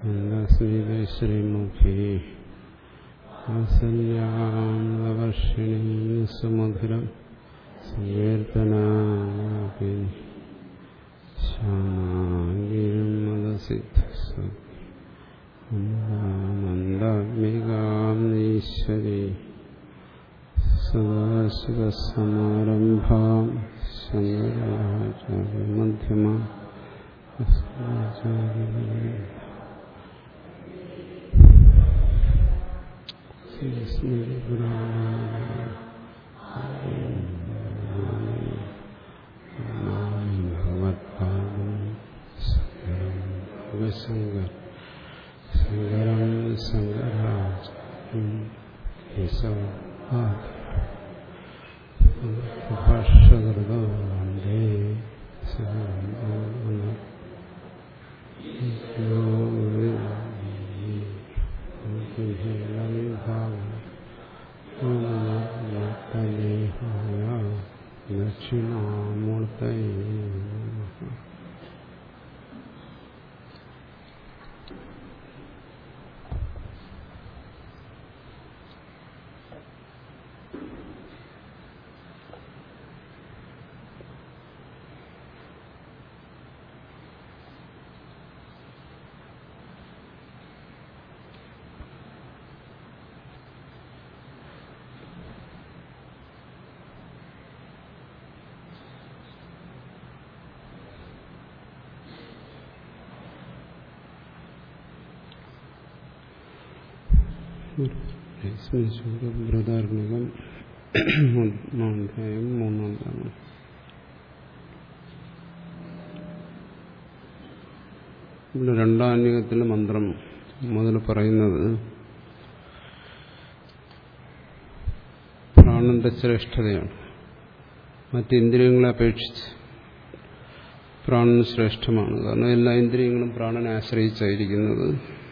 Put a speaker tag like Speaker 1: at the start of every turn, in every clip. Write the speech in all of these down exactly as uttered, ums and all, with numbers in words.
Speaker 1: ശ്രീമുഖേ വാത്സല്യാമവർഷിണീ സുമധുരം സങ്കീർത്തനാപി ശ്യാമാംഗീം മദസിദ്ധസ്വന്ദാത്മികാം ഈശ്വരീ സദാശിവസമാരംഭാം ശങ്കരാചാര്യമധ്യമാം ഭഗവത്പാദം ശങ്കരം ശങ്കരം ശങ്കരാചാര്യം ഭാഷ്യകൃതോ വന്ദേ ദക്ഷിണാമൂർത്തയേ നമഃ. ബൃഹദാരണ്യകം അധ്യായം മൂന്നാം ഭാഗം. ഇവിടെ രണ്ടാന്യകത്തിലെ മന്ത്രം മുതൽ പറയുന്നത് പ്രാണന്റെ ശ്രേഷ്ഠതയാണ്. മറ്റിന്ദ്രിയങ്ങളെ അപേക്ഷിച്ച് പ്രാണൻ ശ്രേഷ്ഠമാണ്. കാരണം എല്ലാ ഇന്ദ്രിയങ്ങളും പ്രാണനെ ആശ്രയിച്ചായിരിക്കുന്നത്.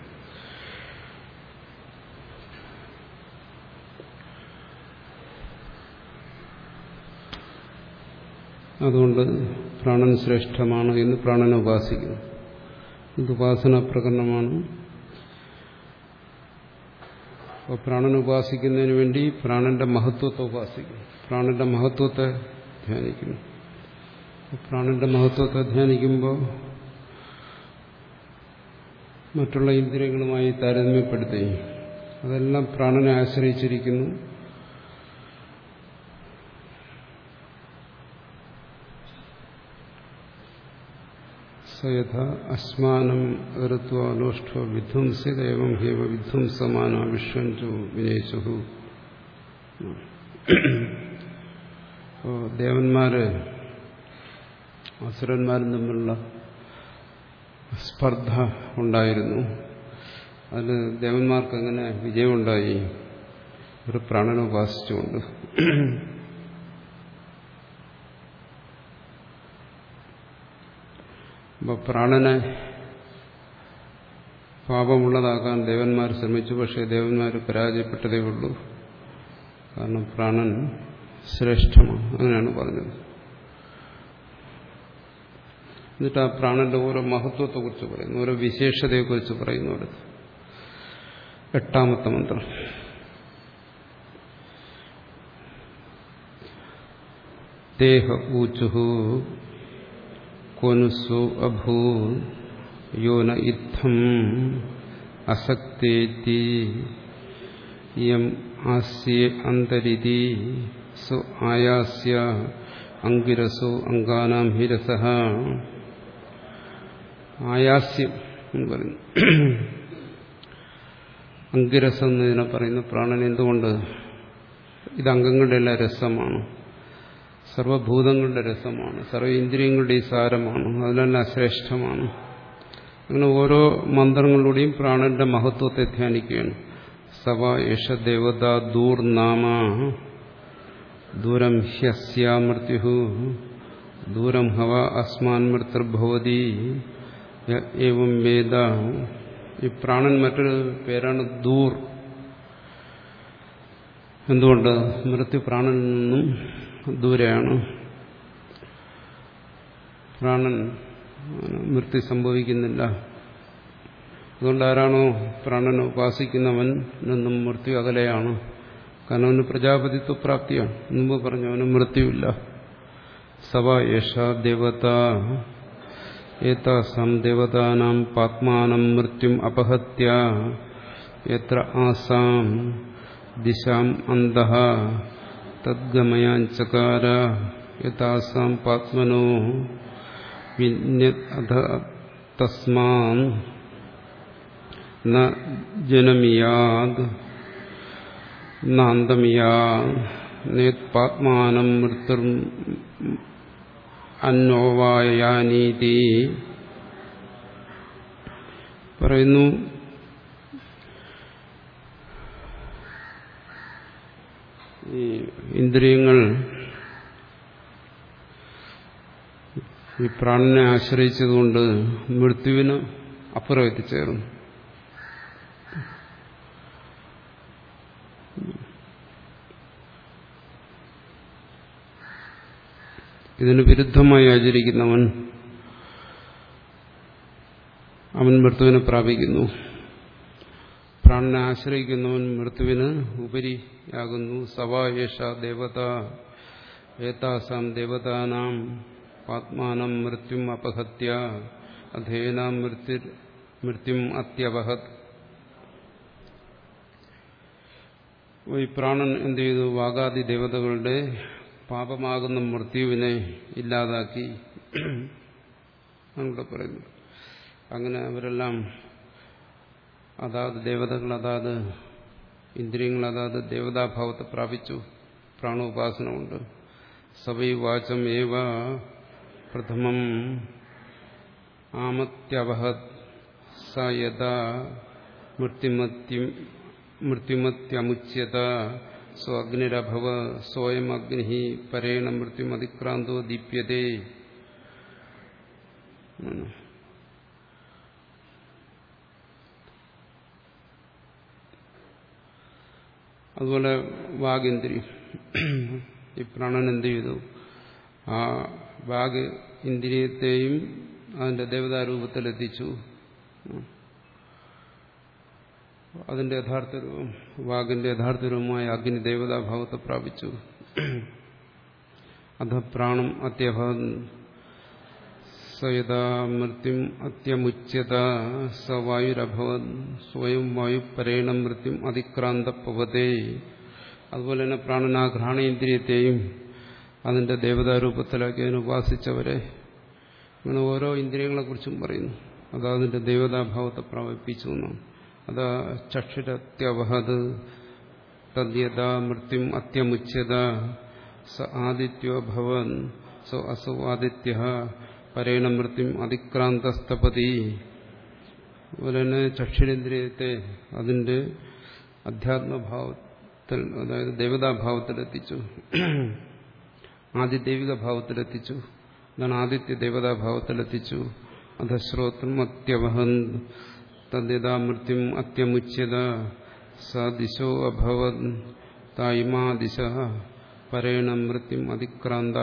Speaker 1: അതുകൊണ്ട് പ്രാണൻ ശ്രേഷ്ഠമാണ് എന്ന് പ്രാണനെ ഉപാസിക്കുന്നു. ഇത് ഉപാസന പ്രകരണമാണ്. അപ്പോൾ പ്രാണനെ ഉപാസിക്കുന്നതിന് വേണ്ടി പ്രാണന്റെ മഹത്വത്തെ ഉപാസിക്കുന്നു, പ്രാണന്റെ മഹത്വത്തെ ധ്യാനിക്കുന്നു. പ്രാണന്റെ മഹത്വത്തെ ധ്യാനിക്കുമ്പോൾ മറ്റുള്ള ഇന്ദ്രിയങ്ങളുമായി താരതമ്യപ്പെടുത്തി അതെല്ലാം പ്രാണനെ ആശ്രയിച്ചിരിക്കുന്നു. യഥാ അസ്മാനം ഋത്വാലോഷ്ഠോ വിധ്വംസിതേവം ഹേവ വിധ്വംസമാന വിശ്വഞ്ചു വിനേശു. ദേവന്മാര് അസുരന്മാരും തമ്മിലുള്ള സ്പർദ്ധ ഉണ്ടായിരുന്നു. അതിൽ ദേവന്മാർക്ക് എങ്ങനെ വിജയമുണ്ടായി? ഒരു പ്രാണനെ ഉപാസിച്ചുകൊണ്ട്. അപ്പോൾ പ്രാണനെ പാപമുള്ളതാക്കാൻ ദേവന്മാർ ശ്രമിച്ചു. പക്ഷേ ദേവന്മാർ പരാജയപ്പെട്ടതേ ഉള്ളൂ. കാരണം പ്രാണൻ ശ്രേഷ്ഠമാണ്, അങ്ങനെയാണ് പറഞ്ഞത്. എന്നിട്ട് ആ പ്രാണന്റെ ഓരോ മഹത്വത്തെക്കുറിച്ച് പറയുന്നു, ഓരോ വിശേഷതയെക്കുറിച്ച് പറയുന്നു. എട്ടാമത്തെ മന്ത്രം. ദേഹ ഊചുഹു കോനുസു അഭൂ യോന ഇത്തം അസക്തേതി യം ആസ്യേ അന്തരിതി സു ആയാസ്യ അങ്കിരസോ അങ്കാനാം ഹിരസഃ. ആയാസ്യം എന്ന് പറയുന്നു. അങ്കിരസം എന്നതിനെ പറയുന്ന പ്രാണൻ എന്തുകൊണ്ട്? ഇത് അംഗങ്ങളുടെ എല്ലാം രസമാണ്, സർവഭൂതങ്ങളുടെ രസമാണ്, സർവ ഇന്ദ്രിയങ്ങളുടെ സാരമാണ്, അതിലെല്ലാം ശ്രേഷ്ഠമാണ്. അങ്ങനെ ഓരോ മന്ത്രങ്ങളിലൂടെയും പ്രാണന്റെ മഹത്വത്തെ ധ്യാനിക്കുകയാണ്. സവ യശ ദേവത ദൂർനാമ ദൂരം ഹ്യസ്യാ മൃത്യു ദൂരം ഹവ അസ്മാൻ മൃത്യുർഭവതി ഏവം വേദ. ഈ പ്രാണൻ മറ്റൊരു പേരാണ് ദൂർ. എന്തുകൊണ്ട്? മൃത്യു പ്രാണനിൽ നിന്നും ദൂരെയാണ്. പ്രാണൻ മൃത്യു സംഭവിക്കുന്നില്ല. അതുകൊണ്ട് ആരാണോ പ്രാണനെ ഉപാസിക്കുന്നവൻ നിന്നും മൃത്യു അകലെയാണ്. കാരണം അവന് പ്രജാപതിത്വ പ്രാപ്തിയാണ്. മുമ്പ് പറഞ്ഞു അവന് മൃത്യുവില്ല. സവ യേഷ ദേവത ഏതാസാം ദേവതാനാം പാത്മാനം മൃത്യും അപഹത്യ യത്ര ആസാം ദിശാം അന്തഃ തദ്ഗമയാഞ്ചകാര യഥാസാം പാത്മനോ വിന്യത് അധ തസ്മാൻ ന ജനമിയാദ് നാന്തമിയാദ് നേത്പാത്മാനം മൃത്യുർ അന്യോവായാനീതി പറയുന്നു. ഈ ഇന്ദ്രിയങ്ങൾ ഈ പ്രാണനെ ആശ്രയിച്ചതുകൊണ്ട് മൃത്യുവിന് അപ്പുറം എത്തിച്ചേർന്നു. ഇതിന് വിരുദ്ധമായി ആചരിക്കുന്നവൻ അവൻ മൃത്യുവിനെ പ്രാപിക്കുന്നു. പ്രാണനെ ആശ്രയിക്കുന്നവൻ മൃത്യുവിന് ഉപരിയാകുന്നു. സവായേഷ ദേവത ഏതാസാം ദേവതാനാം പാത്മാനം മൃത്യും അപഹത്യ അധേനാം മൃത്യു മൃത്യും അത്യവഹത്. ഈ പ്രാണൻ എന്ത് ചെയ്തു? വാഗാദി ദേവതകളുടെ പാപമാകുന്ന മൃത്യുവിനെ ഇല്ലാതാക്കി ഇവിടെ പറയുന്നു. അങ്ങനെ അവരെല്ലാം അതാത് ദേവതകൾ അതാത് ഇന്ദ്രിയങ്ങൾ അതാത് ദേവതാഭാവത്തെ പ്രാപിച്ചു. പ്രാണോപാസന കൊണ്ട് സവൈ വാചം ഏവ പ്രഥമം ആമത്യവഹത് സ യഥാ മൃത്യുമത്യം മൃത്യുമത്യമുച്യത സ്വ അഗ്നിരഭവ സ്വയം അഗ്നി പരേണ മൃത്യുമതിക്രാന്തോ ദീപ്യതേ. അതുപോലെ വാഗിന്ദ്രിയം, ഈ പ്രാണൻ എന്ത് ചെയ്തു? ആ വാഗ് ഇന്ദ്രിയത്തെയും അതിന്റെ ദേവതാരൂപത്തിലെത്തിച്ചു. അതിന്റെ യഥാർത്ഥ രൂപം വാഗിന്റെ യഥാർത്ഥ രൂപമായ അഗ്നി ദേവതാഭാവത്തെ പ്രാപിച്ചു. അധ പ്രാണം അത്യഭവൻ സയഥാ മൃത്യും അത്യമുച്യത സ വായുരഭവൻ സ്വയം വായു പരേണ മൃത്യും അതിക്രാന്തപ്പവതേ. അതുപോലെ തന്നെ പ്രാണനാ ഘ്രാണേന്ദ്രിയത്തെയും അതിന്റെ ദേവതാരൂപത്തിലാക്കി അതിനെ ഉപാസിച്ചവരെ, അങ്ങനെ ഓരോ ഇന്ദ്രിയങ്ങളെക്കുറിച്ചും പറയുന്നു. അത് അതിന്റെ ദേവതാഭാവത്തെ പ്രാപിപ്പിച്ചു എന്നാണ്. അതാ ചക്ഷുരത്യവഹത് തദ്യഥാ മൃത്യും അത്യമുച്യത സ ആദിത്യോ ഭവൻ സോ അസോ ആദിത്യ പരേണ മൃത്യും അതിക്രാന്തസ്തപതി. അതുപോലെ തന്നെ ചക്ഷുരേന്ദ്രിയത്തെ അതിന്റെ അധ്യാത്മഭാവത്തിൽ, അതായത് ദേവതാഭാവത്തിലെത്തിച്ചു, ആദിദൈവിക ഭാവത്തിലെത്തിച്ചു. അതാണ് ആദിത്യ ദേവതാഭാവത്തിലെത്തിച്ചു. അധ ശ്രോത്രം അത്യവഹൻ തദ്യഥാ മൃത്യും അത്യമുച്യത സ ദിശോ അഭവൻ തായിമാ ദിശ പരേണ മൃത്യും അതിക്രാന്ത.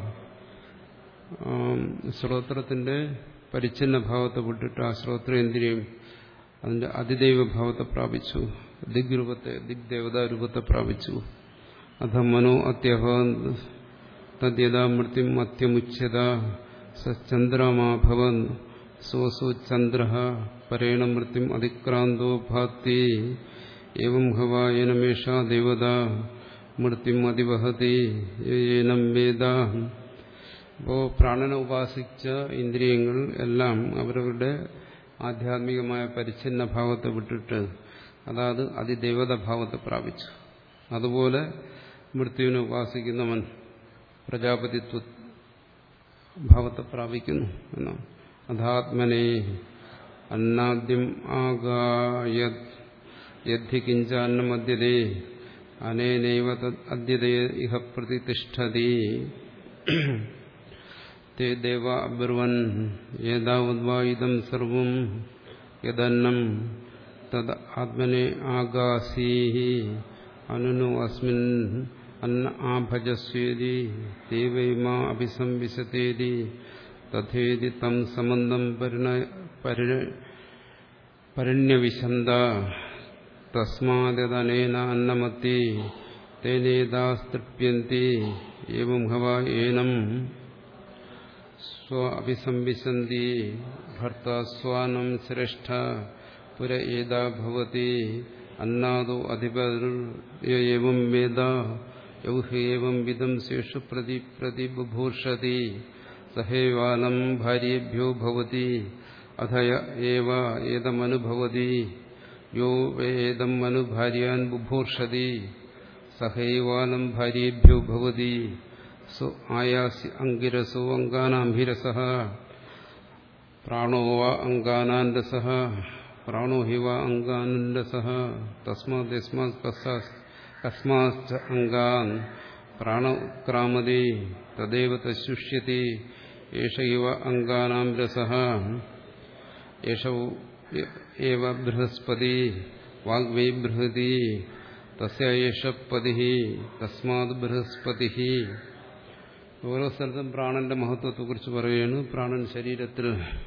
Speaker 1: ശ്രോത്രത്തിന്റെ പരിച്ഛിന്ന ഭാവത്തെ വിട്ടിട്ട് ആ ശ്രോത്രേന്ദ്രിയം അതിന്റെ അതിദൈവ ഭാവത്തെ പ്രാപിച്ചു. ദിഗ് രൂപത്തെ ദിഗ് ദേവതാരൂപത്തെ പ്രാപിച്ചു. അധ മനോ അത്യഭവൻ തദ്യഥാ മൃത്യും അത്യമുച്യത സ ചന്ദ്രമാഭവൻ സോസു ചന്ദ്ര പരേണ മൃത്യും അതിക്രാന്തോ ഭാത്തി. ഏവം ഹവായനമേഷ ദേവത മൃത്യും അതിവഹതി ഏനം വേദ. അപ്പോ പ്രാണനെ ഉപാസിച്ച ഇന്ദ്രിയങ്ങൾ എല്ലാം അവരവരുടെ ആധ്യാത്മികമായ പരിച്ഛിന്ന ഭാവത്തെ വിട്ടിട്ട് അതായത് അതിദേവത ഭാവത്തെ പ്രാപിച്ചു. അതുപോലെ മൃത്യുവിനെ ഉപാസിക്കുന്നവൻ പ്രജാപതിത്വ ഭാവത്തെ പ്രാപിക്കുന്നു എന്നാണ്. അധാത്മനെ അന്നാദ്യം ആഗായത് യദ്ധി കിഞ്ചാന്നമദ്യതേ അനേനൈവ അദ്യതേ ഇഹ പ്രതിഷ്ഠതി. തേ ദേവ അബ്രുവൻ യേതാവദ്വാ ഇദം സർവം യദന്നം തദ് ആത്മനെ ആഗാസീഹി അനുനു അസ്മിൻ അന്ന ആഭജസ്വേതി ദേവൈമാ അഭിസംവിശതേതി തഥേതി തം സമന്തം പരിണ്യവിശന്ത തസ്മാദനേന അന്നമത്തി തേനേതാസ്തൃപ്യന്തി ഏവം ഹവ ഏനം സ്വ അഭിസംവിശന്തി ഭർത്താ സ്വാനം ശ്രേഷ്ഠ പുര ഏതാ ഭവതി അന്നാദോ അധിപം വേദ യൗഹേവം വിദം ശേഷു പ്രതി പ്രതി ബുഭൂഷതി സഹേവാനം ഭാര്യേഭ്യോ ഭവതി അഥയ ഏവ ഏതമനുഭവതി യോ വേദം അനുഭാര്യാൻ ബുഭൂർഷതി സഹൈവാനം ഭാര്യേഭ്യോ ഭവതി സോ ആയാസി അങ്കിരസോ അങ്കാനാംഭിരസഃ പ്രാണോ വാ അങ്കാനാൻ രസഃ പ്രാണോ ഹി വാ അങ്കാനാൻ രസഃ തസ്മാത് യസ്മാത് കസ്മാശ്ച അങ്കാൻ പ്രാണ ഉത്ക്രാമതി തദേവ തശുഷ്യതി ഏഷ ഇവ അങ്കാനാം രസഃ ഏഷ ഏവ ബൃഹസ്പതി വാഗ്വൈ ബൃഹതി തസ്യ ഏഷ പതിഃ തസ്മാത് ബൃഹസ്പതിഃ. ഓരോ സ്ഥലത്തും പ്രാണന്റെ മഹത്വത്തെക്കുറിച്ച് പറയുകയാണ്. പ്രാണൻ ശരീരത്തിൽ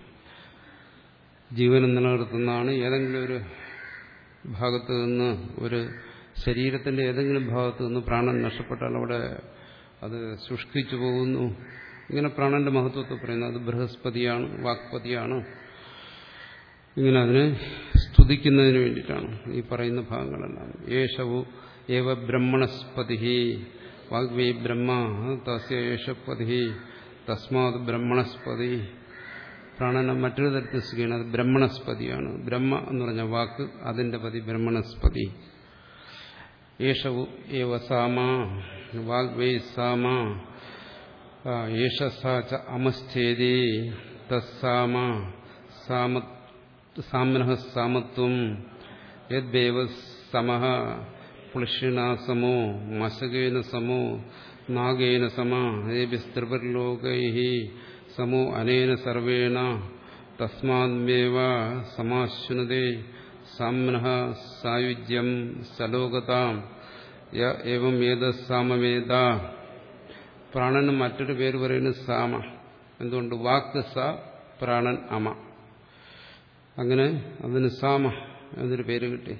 Speaker 1: ജീവനം നിലനിർത്തുന്നതാണ്. ഏതെങ്കിലും ഒരു ഭാഗത്ത് നിന്ന്, ഒരു ശരീരത്തിന്റെ ഏതെങ്കിലും ഭാഗത്ത് നിന്ന് പ്രാണൻ നഷ്ടപ്പെട്ടാൽ അവിടെ അത് ശുഷ്കിച്ചു പോകുന്നു. ഇങ്ങനെ പ്രാണന്റെ മഹത്വത്തെ പറയുന്നത് അത് ബൃഹസ്പതിയാണ്, വാക്പതിയാണ്. ഇങ്ങനെ അതിനെ സ്തുതിക്കുന്നതിന് വേണ്ടിയിട്ടാണ് ഈ പറയുന്ന ഭാഗങ്ങളെല്ലാം. യേശവു ഏവ ബ്രഹ്മണസ്പതി വാഗ്വേ ബ്രഹ്മ തസ്യ യേശപതി തസ്മാത് ബ്രഹ്മണസ്പതി. പ്രാണനെ മറ്റൊരു തരത്തിൽ സ്ഥിതിയാണ്, അത് ബ്രഹ്മണസ്പതിയാണ്. ബ്രഹ്മ എന്ന് പറഞ്ഞ വാക്ക്, അതിന്റെ പതി ബ്രഹ്മണസ്പതി. യേശവു ഏവ സാമ വാഗ്വേ സാമ യേശ സാച അമശ്ചേതി തസ്സാമ സാമ സാമ്നഃ സാമത്വം യദ്വേവ സമഃ പുളിഷിണാ സമോ മശകേന സമോ നാഗേന സമ ഏഭിസ്ത്രിപർലോകൈഃ സമോ അനേന സർവേണ തസ്മാദ്മേവ സമാശ്നുതേ സാമ്നഃ സായുജ്യം സലോകതാം യ ഏവം ഏതത് സാമവേദ. പ്രാണന് മറ്റൊരു പേര് പറയുന്നത് സാമ. എന്തുകൊണ്ട്? വാക്ക് സ, പ്രാണൻ അമ. അങ്ങനെ അതിന് സാമ എന്നൊരു പേര് കിട്ടി.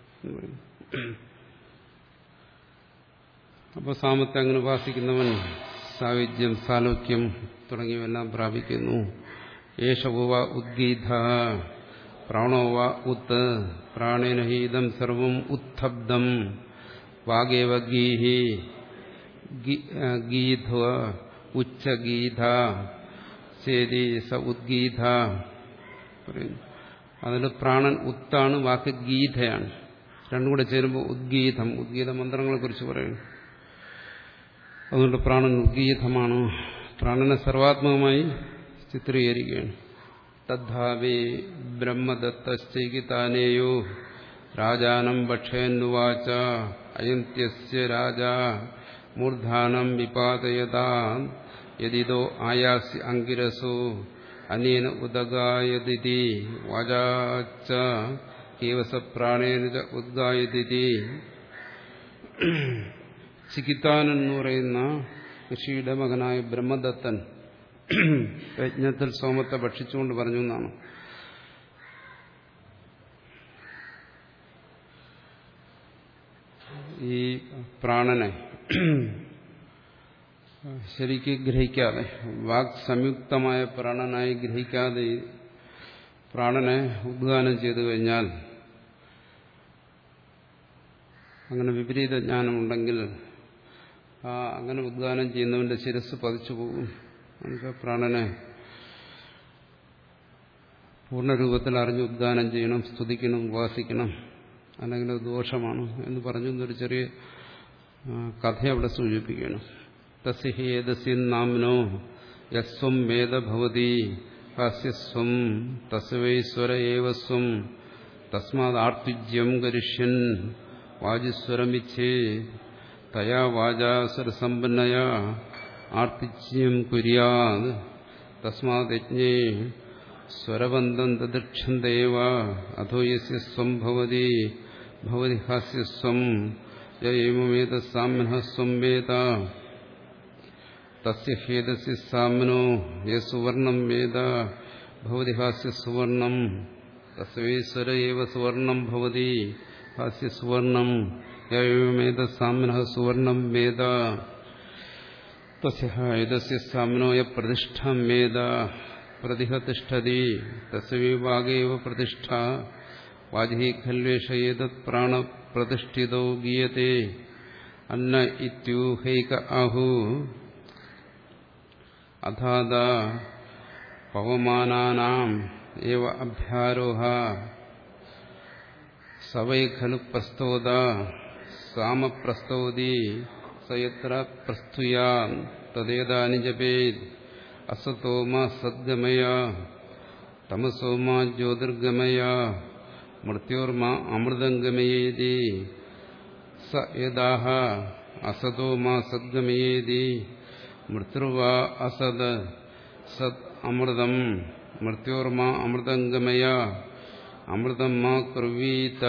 Speaker 1: അപ്പോൾ സാമത്തെ അങ്ങനെ ഉപാസിക്കുന്നവൻ സായുജ്യം സാലോക്യം തുടങ്ങിയവെല്ലാം പ്രാപിക്കുന്നു. യേശവ ഉദ്ഗീത പ്രാണോ വ ഉത് പ്രാണേന ഹീതം സർവം ഉത്ഥബ്ദം വാഗേവ ഗീഹി ഗീധ്വ ഉച്ചഗീധ ചേതി സ ഉദ്ഗീധ പറയുന്നു. അതിൽ പ്രാണൻ ഉത്താണ്, വാക്ക് ഗീതയാണ്. രണ്ടും കൂടെ ചേരുമ്പോൾ ഉദ്ഗീതം, ഉദ്ഗീത മന്ത്രങ്ങളെ കുറിച്ച് പറയുന്നു. അതുകൊണ്ട് പ്രാണൻ ഉദ്ഗീതമാണ്. പ്രാണനെ സർവാത്മകമായി ചിത്രീകരിക്കുകയാണ്. തദ്ധാവേ ബ്രഹ്മദത്തശ്ചൈകിതാനേയോ രാജാനം ഭക്ഷയന്നുവാച അയന്ത്യസ്യ രാജാ മൂർധാനം വിപാതയതാ യദിതോ ആയാസ്യ അങ്കിരസോ അനേന ഉദഗായതിതി വാചാച്ച കേവസ പ്രാണേന ഉദ്ഗായതിതി. ചികിതാനൻ എന്ന് പറയുന്ന ഋഷിയുടെ മകനായ ബ്രഹ്മദത്തൻ യജ്ഞത്തിൽ സോമത്തെ ഭക്ഷിച്ചുകൊണ്ട് പറഞ്ഞു എന്നാണ്. ഈ പ്രാണനെ ശരിക്ക് ഗ്രഹിക്കാതെ, വാക് സംയുക്തമായ പ്രാണനായി ഗ്രഹിക്കാതെ പ്രാണനെ ഉദ്ഗാനം ചെയ്തു കഴിഞ്ഞാൽ, അങ്ങനെ വിപരീത ജ്ഞാനമുണ്ടെങ്കിൽ ആ അങ്ങനെ ഉദ്ഗാനം ചെയ്യുന്നവന്റെ ശിരസ് പതിച്ചു പോകും. നമുക്ക് പ്രാണനെ പൂർണ്ണരൂപത്തിൽ അറിഞ്ഞ് ഉദ്ഗാനം ചെയ്യണം, സ്തുതിക്കണം, ഉപാസിക്കണം, അല്ലെങ്കിൽ അത് ദോഷമാണ് എന്ന് പറഞ്ഞു എന്നൊരു ചെറിയ കഥ അവിടെ സൂചിപ്പിക്കുകയാണ്. തസ്യ ഏതസ്യ നാമ്നോ യസ്വം വേദ ഭവതി ഹാസ്യസ്വം തസ്വൈശ്വര ഏവ സ്വം തസ്മാത് ആർത്തിജ്യം കരിഷ്യൻ വാജിസ്വരമിച്ഛേ തയാ വാചാസുരസമ്പന്നയാ ആർത്തിജ്യം കുര്യാത് തസ്മാത് യജ്ഞേ സ്വരബന്ധം തദക്ഷന്തേവ അധോ യസ്യ സ്വം ഭവതി ഭവതി ഹാസ്യസ്വം യേമേത സാമ്നഃ സ്വം വേദ തസ്യ ഹേതസ്യ സാമ്നോ യ സുവർണം വേദ ഭവതി ഹാസ്യ സുവർണം തസ്വൈശ്വര ഏവ സുവർണം ഭവതി ഹാസ്യ സുവർണം യമേത സാമ്നഃ സുവർണം വേദ തസ്യ ഏതസ്യ സാമ്നോ യ പ്രതിഷ്ഠാം വേദ പ്രതിഹ തിഷ്ഠതി തസ്യ വിഭാഗേവ പ്രതിഷ്ഠ വാജിഃ ഖൽവേഷ ഏതത് പ്രാണ പ്രതിഷ്ഠിതോ ഗീയത്തെ അന്ന ഇത്യൂഹൈക ആഹു അഥാദ പവമാനാനാം ഏവ അഭ്യാരോഹ സവൈ ഖലു പ്രസ്തോദ സാമപ്രസ്തോതി സയത്ര പ്രസ്തുയാ തദേതാനി ജപേത് അസതോ മാ സദ്ഗമയ തമസോ മാ ജ്യോതിർഗമയ മൃത്യോർമാ അമൃതംഗമയേതി സ യദാഹ അസതോ മാ സദ്ഗമയേതി മൃത്യുർവാ അസദ് സത് അമൃതം മൃത്യോർമാ അമൃതംഗമയ അമൃതം മാ കുർവീത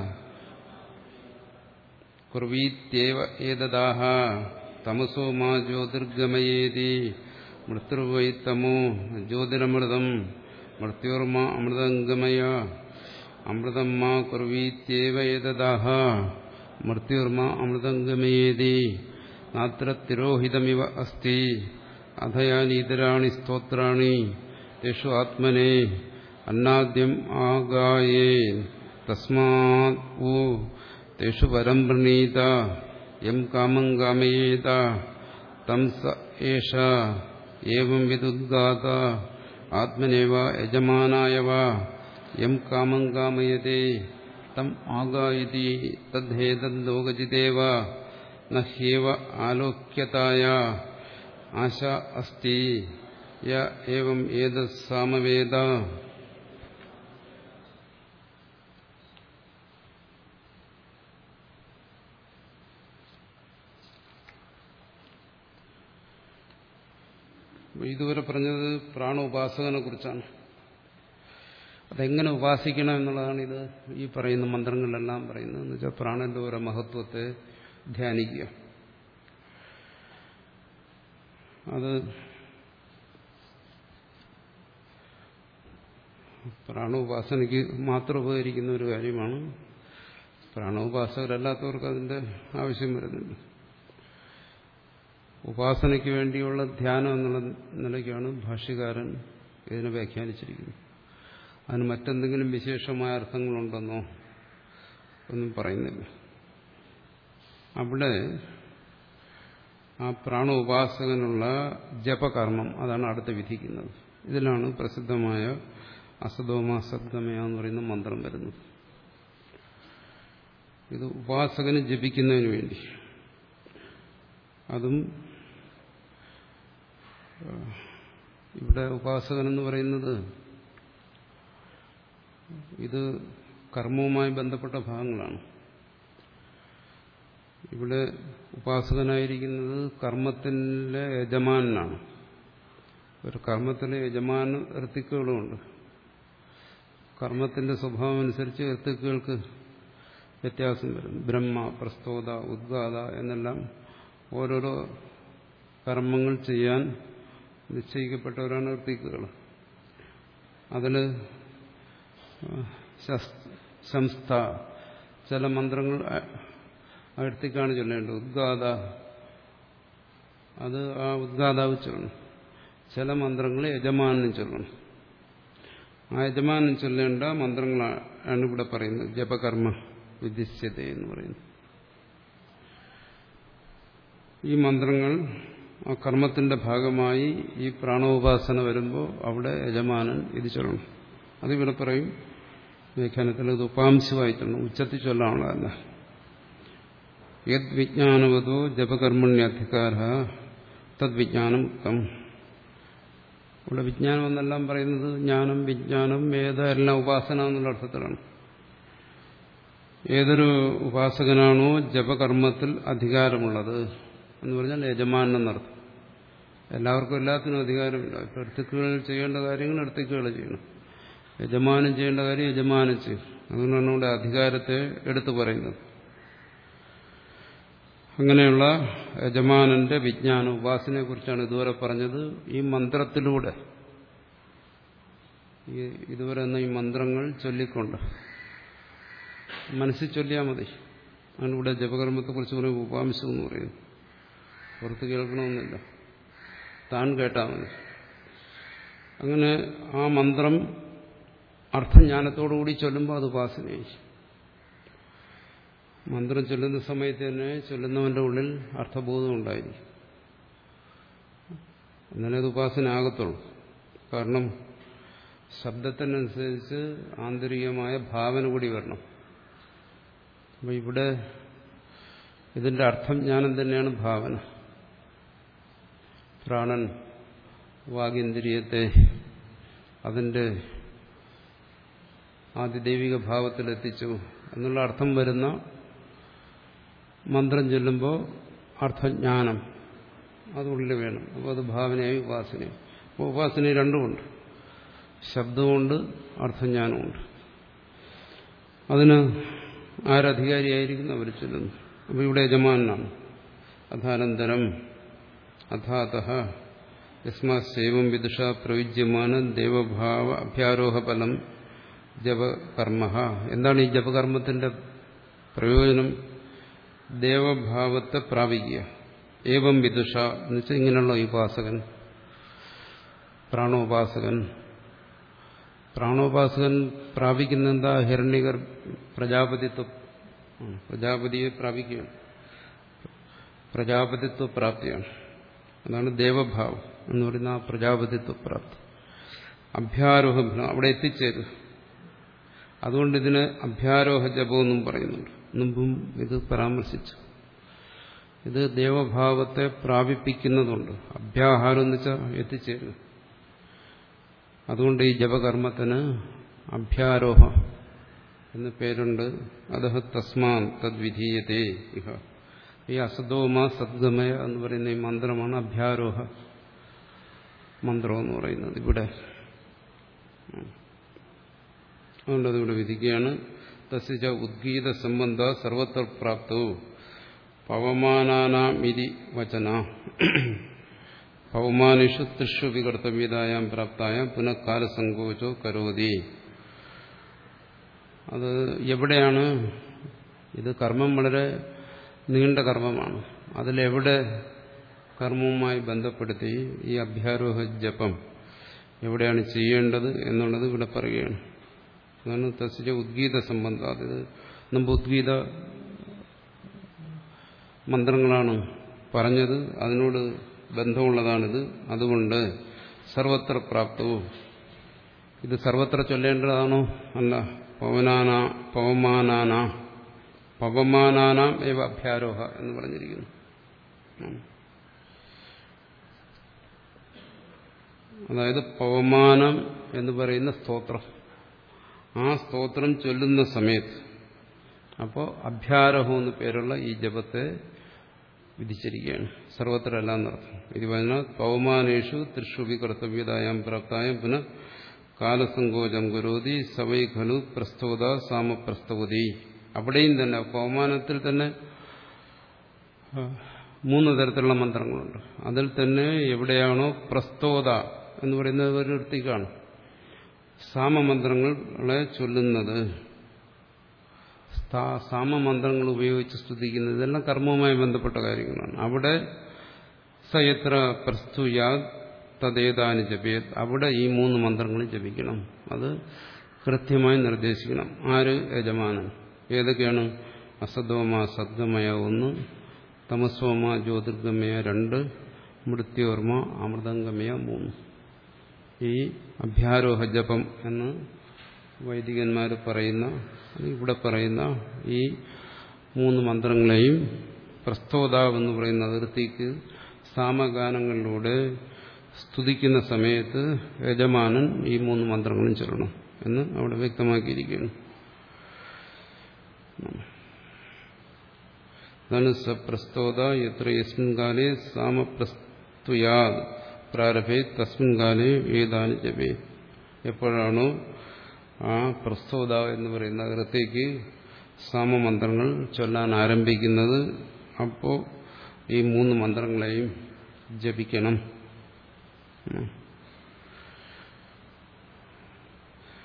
Speaker 1: കുർവീത്യേവ ഏതദാഹ തമസോ മാ ജ്യോതിർഗമയേതി മൃത്യുർവൈ തമോ ജ്യോതിരമൃതം മൃത്യോർമാ അമൃതംഗമയ അമൃതം മാ കുർവീത്യേവ ഏതദാഹ മൃത്യുർമാ അമൃതംഗമയേതി നാത്ര തിരോഹിതമിവ അസ്തി അധയാനി ഇതരാണി സ്തോത്രാണി തേഷു ആത്മനെ അന്നാദ്യം ആഗായേ തസ്മാത് ഊ തേഷു വരം പ്രണീത യം കാമം കാമയേത തം സ ഏഷ ഏവം വിദുദ്ഗാത ആത്മനേവ യജമാനായവ യം കാമം കാമയതേ തം ആഗായതി തദ്ദേതദ്ലോകജിതേവ നഹ്യേവ ആലോക്യതായ ആശ അസ്തി യ ഏവം ഏതത് സാമവേദ. ഇതുവരെ പറഞ്ഞത് പ്രാണോപാസകനെ കുറിച്ചാണ്. അതെങ്ങനെ ഉപാസിക്കണം എന്നുള്ളതാണ് ഇത് ഈ പറയുന്ന മന്ത്രങ്ങളിലെല്ലാം പറയുന്നത്. എന്ന് വെച്ചാൽ പ്രാണന്റെ ഓരോ മഹത്വത്തെ ധ്യാനിക്കുക. അത് പ്രാണോപാസനയ്ക്ക് മാത്രം ഉപകരിക്കുന്ന ഒരു കാര്യമാണ്. പ്രാണോപാസകരല്ലാത്തവർക്ക് അതിന്റെ ആവശ്യം വരുന്നില്ല. ഉപാസനയ്ക്ക് വേണ്ടിയുള്ള ധ്യാനം എന്നുള്ള നിലയ്ക്കാണ് ഭാഷ്യകാരൻ ഇതിനെ വ്യാഖ്യാനിച്ചിരിക്കുന്നത്. അതിന് മറ്റെന്തെങ്കിലും വിശേഷമായ അർത്ഥങ്ങളുണ്ടെന്നോ ഒന്നും പറയുന്നില്ല. അവിടെ ആ പ്രാണോപാസകനുള്ള ജപകർമ്മം അതാണ് അടുത്ത് വിധിക്കുന്നത്. ഇതിലാണ് പ്രസിദ്ധമായ അസതോമ സദ്ഗമയ എന്ന് പറയുന്ന മന്ത്രം വരുന്നത്. ഇത് ഉപാസകന് ജപിക്കുന്നതിന് വേണ്ടി. അതും ഇവിടെ ഉപാസകൻ എന്ന് പറയുന്നത് ഇത് കർമ്മവുമായി ബന്ധപ്പെട്ട ഭാഗങ്ങളാണ്. ഇവിടെ ഉപാസകനായിരിക്കുന്നത് കർമ്മത്തിലെ യജമാനാണ്. ഒരു കർമ്മത്തിലെ യജമാന ഋത്തിക്കുകളുമുണ്ട്. കർമ്മത്തിന്റെ സ്വഭാവം അനുസരിച്ച് ഋത്തിക്കുകൾക്ക് വ്യത്യാസം വരും. ബ്രഹ്മ, പ്രസ്തോത, ഉദ്ഗാത എന്നെല്ലാം ഓരോരോ കർമ്മങ്ങൾ ചെയ്യാൻ നിശ്ചയിക്കപ്പെട്ടവരാണ് ഋത്തിക്കുകൾ. അതിൽ സംസ്ഥ ചില മന്ത്രങ്ങൾ അടുത്തേക്കാണ് ചൊല്ലേണ്ടത്. ഉദ്ഗാത അത് ആ ഉദ്ഗാതാവ് ചൊല്ലണം. ചില മന്ത്രങ്ങൾ യജമാനും ചൊല്ലണം. ആ യജമാനും ചൊല്ലേണ്ട മന്ത്രങ്ങളാണ് ഇവിടെ പറയുന്നത്. ജപകർമ്മ വിധിഷ്യത എന്ന് പറയുന്നത്. ഈ മന്ത്രങ്ങൾ ആ കർമ്മത്തിന്റെ ഭാഗമായി ഈ പ്രാണോപാസന വരുമ്പോൾ അവിടെ യജമാനൻ ഇത് ചൊല്ലണം. അതിവിടെ പറയും വ്യാഖ്യാനത്തിൽ ഇത് ഉപാംശമായി ചൊല്ലണം, ഉച്ചത്തിൽ ചൊല്ലാനുള്ളതല്ല. യത് വിജ്ഞാനവതോ ജപകർമ്മണ്യധികാര തദ്വിജ്ഞാനം ഉക്തം. ഇവിടെ വിജ്ഞാനം എന്നെല്ലാം പറയുന്നത് ജ്ഞാനം, വിജ്ഞാനം, വേദ എല്ലാം ഉപാസന എന്നുള്ള അർത്ഥത്തിലാണ്. ഏതൊരു ഉപാസകനാണോ ജപകർമ്മത്തിൽ അധികാരമുള്ളത് എന്ന് പറഞ്ഞാൽ യജമാനൻ എന്നർത്ഥം. എല്ലാവർക്കും എല്ലാത്തിനും അധികാരമില്ല. ഇപ്പം ഋത്തിക്കുകൾ ചെയ്യേണ്ട കാര്യങ്ങൾ ഋത്തിക്കുകൾ ചെയ്യണം. യജമാനം ചെയ്യേണ്ട കാര്യം യജമാനം ചെയ്യും. അതുകൊണ്ടാണ് ഇവിടെ അധികാരത്തെ എടുത്തു പറയുന്നത്. അങ്ങനെയുള്ള യജമാനന്റെ വിജ്ഞാന ഉപാസനയെ കുറിച്ചാണ് ഇതുവരെ പറഞ്ഞത്. ഈ മന്ത്രത്തിലൂടെ ഈ ഇതുവരെ എന്ന ഈ മന്ത്രങ്ങൾ ചൊല്ലിക്കൊണ്ട് മനസ്സിൽ ചൊല്ലിയാൽ മതി. അതിനിവിടെ ജപകർമ്മത്തെക്കുറിച്ച് പറയും ഉപാംശം എന്ന് പറയുന്നു. പുറത്ത് കേൾക്കണമെന്നില്ല, താൻ കേട്ടാൽ മതി. അങ്ങനെ ആ മന്ത്രം അർത്ഥജ്ഞാനത്തോടുകൂടി ചൊല്ലുമ്പോൾ അത് ഉപാസനയായി. മന്ത്രം ചൊല്ലുന്ന സമയത്ത് തന്നെ ചൊല്ലുന്നവന്റെ ഉള്ളിൽ അർത്ഥബോധം ഉണ്ടായിരിക്കും. എന്നാലേ അത് ഉപാസന ആകത്തുള്ളൂ. കാരണം ശബ്ദത്തിനനുസരിച്ച് ആന്തരികമായ ഭാവന കൂടി വരണം. അപ്പൊ ഇവിടെ ഇതിന്റെ അർത്ഥജ്ഞാനം തന്നെയാണ് ഭാവന. പ്രാണൻ വാഗിന്ദ്രിയത്തെ അതിന്റെ ആദിദൈവിക ഭാവത്തിലെത്തിച്ചു എന്നുള്ള അർത്ഥം വരുന്ന മന്ത്രം ചൊല്ലുമ്പോൾ അർത്ഥജ്ഞാനം അതുള്ളിൽ വേണം. അപ്പോൾ അത് ഭാവനയായി ഉപാസനയും. അപ്പോൾ ഉപാസന രണ്ടുമുണ്ട്, ശബ്ദമുണ്ട് അർത്ഥജ്ഞാനമുണ്ട്. അതിന് ആരധികാരിയായിരിക്കുന്നു അവർ ചൊല്ലുന്നു. അപ്പോൾ ഇവിടെ യജമാനാണ്. അഥാനന്തരം അഥാതഃ യസ്മാസേവം വിദുഷ പ്രയുജ്യമാന ദേവഭാവ അഭ്യാരോഹഫലം ജപകർമ്മ. എന്താണ് ഈ ജപകർമ്മത്തിന്റെ പ്രയോജനം? ദേവഭാവത്തെ പ്രാപിക്കുക. ഏവം വിദുഷ എന്ന് വെച്ചാൽ ഇങ്ങനെയുള്ള ഉപാസകൻ, പ്രാണോപാസകൻ. പ്രാണോപാസകൻ പ്രാപിക്കുന്ന എന്താ? ഹിരണ്യഗർ പ്രജാപതിത്വം, പ്രജാപതിയെ പ്രാപിക്കുകയാണ്. പ്രജാപതിത്വ പ്രാപ്തിയാണ്. അതാണ് ദേവഭാവം എന്ന് പറയുന്ന ആ പ്രജാപതിത്വ പ്രാപ്തി. അഭ്യാരോഹ അവിടെ എത്തിച്ചേരും. അതുകൊണ്ട് ഇതിന് അഭ്യാരോഹ ജപം എന്നും പറയുന്നുണ്ട്. മുമ്പും ഇത് പരാമർശിച്ചു. ഇത് ദേവഭാവത്തെ പ്രാപിപ്പിക്കുന്നതുണ്ട്. അഭ്യാഹാരം എന്ന് വെച്ചാൽ എത്തിച്ചേരുക. അതുകൊണ്ട് ഈ ജപകർമ്മത്തിന് അഭ്യാരോഹ എന്ന് പേരുണ്ട്. അതഹ തസ്മാൻ തദ്വിധീയതേ ഇഹ. ഈ അസതോമ സദ്ഗമയ എന്ന് പറയുന്ന ഈ മന്ത്രമാണ് അഭ്യാരോഹ മന്ത്രം എന്ന് പറയുന്നത് ഇവിടെ. അതുകൊണ്ട് അതിവിടെ വിധിക്കുകയാണ്. തസ്യ ഉദ്ഗീത സംബന്ധ സർവത്ര പ്രാപ്തോ പവമാനാനാമിതി വചന പവമാനിഷു തൃഷു വികർത്തവ്യതായാം പ്രാപ്തായാം പുനഃ കാലസങ്കോചോ കരോതി. അത് എവിടെയാണ്? ഇത് കർമ്മം വളരെ നീണ്ട കർമ്മമാണ്. അതിലെവിടെ കർമ്മവുമായി ബന്ധപ്പെടുത്തി ഈ അഭ്യാരോഹ ജപം എവിടെയാണ് ചെയ്യേണ്ടത് എന്നുള്ളത് ഇവിടെ പറയുകയാണ്. അതാണ് തസ്യ ഉദ്ഗീത സംബന്ധം. അത് മുമ്പ് ഉദ്ഗീത മന്ത്രങ്ങളാണ് പറഞ്ഞത്, അതിനോട് ബന്ധമുള്ളതാണിത്. അതുകൊണ്ട് സർവത്ര പ്രാപ്തവും. ഇത് സർവത്ര ചൊല്ലേണ്ടതാണോ? അല്ല. പവനാന പവമാനാന പവമാനാനാം ഏവ അഭ്യാരോഹ എന്ന് പറഞ്ഞിരിക്കുന്നു. അതായത് പവമാനം എന്ന് പറയുന്ന സ്തോത്രം, ആ സ്തോത്രം ചൊല്ലുന്ന സമയത്ത് അപ്പോൾ അഭ്യാരോഹം എന്ന് പേരുള്ള ഈ ജപത്തെ വിധിച്ചിരിക്കുകയാണ്. സർവത്ര എല്ലാം നടത്തും. ഇത് പറഞ്ഞാൽ പവമാനേഷു തൃഷുഭി കർത്തവ്യതായാം പ്രാപ്തായം പുനഃ കാലസങ്കോചം ഗുരോതി സവൈ ഖലു പ്രസ്തോത സാമപ്രസ്തവതി. അവിടെയും തന്നെ പവമാനത്തിൽ തന്നെ മൂന്ന് തരത്തിലുള്ള മന്ത്രങ്ങളുണ്ട്. അതിൽ തന്നെ എവിടെയാണോ പ്രസ്തോത എന്ന് പറയുന്നത് ഒരു വൃത്തിക്കാണ്. സാമമന്ത്രങ്ങളെ ചൊല്ലുന്നത്, സാമമന്ത്രങ്ങൾ ഉപയോഗിച്ച് സ്തുതിക്കുന്നത്, ഇതെല്ലാം കർമ്മവുമായി ബന്ധപ്പെട്ട കാര്യങ്ങളാണ്. അവിടെ സയത്ര പ്രസ്തുയാ തദ്ദേതാനി ജപേത്, അവിടെ ഈ മൂന്ന് മന്ത്രങ്ങളും ജപിക്കണം. അത് കൃത്യമായി നിർദ്ദേശിക്കണം. ആര്? യജമാനൻ. ഏതൊക്കെയാണ്? അസതോമ സദ്ഗമയ ഒന്ന്, തമസോമ ജ്യോതിർഗമയ രണ്ട്, മൃത്യോർമ അമൃതംഗമയ മൂന്ന്. ഈ അഭ്യാരോഹ ജപം എന്ന് വൈദികന്മാർ പറയുന്ന, ഇവിടെ പറയുന്ന ഈ മൂന്ന് മന്ത്രങ്ങളെയും പ്രസ്തോതാവ് എന്ന് പറയുന്ന അതിർത്തിക്ക് സാമഗാനങ്ങളിലൂടെ സ്തുതിക്കുന്ന സമയത്ത് യജമാനൻ ഈ മൂന്ന് മന്ത്രങ്ങളും ചൊല്ലണം എന്ന് അവിടെ വ്യക്തമാക്കിയിരിക്കുകയാണ്. അതാണ് സപ്രസ്തോത എത്ര യസ്മിൻ കാലേ സാമപ്രസ്തുയാ പ്രാരഭേ തസ്മിൻ കാലേ ഏതാനി ജപേ. എപ്പോഴാണോ ആ പ്രസ്തോത എന്ന് പറയുന്ന അകത്തേക്ക് സാമമന്ത്രങ്ങൾ ചൊല്ലാൻ ആരംഭിക്കുന്നത്, അപ്പോൾ ഈ മൂന്ന് മന്ത്രങ്ങളെയും ജപിക്കണം.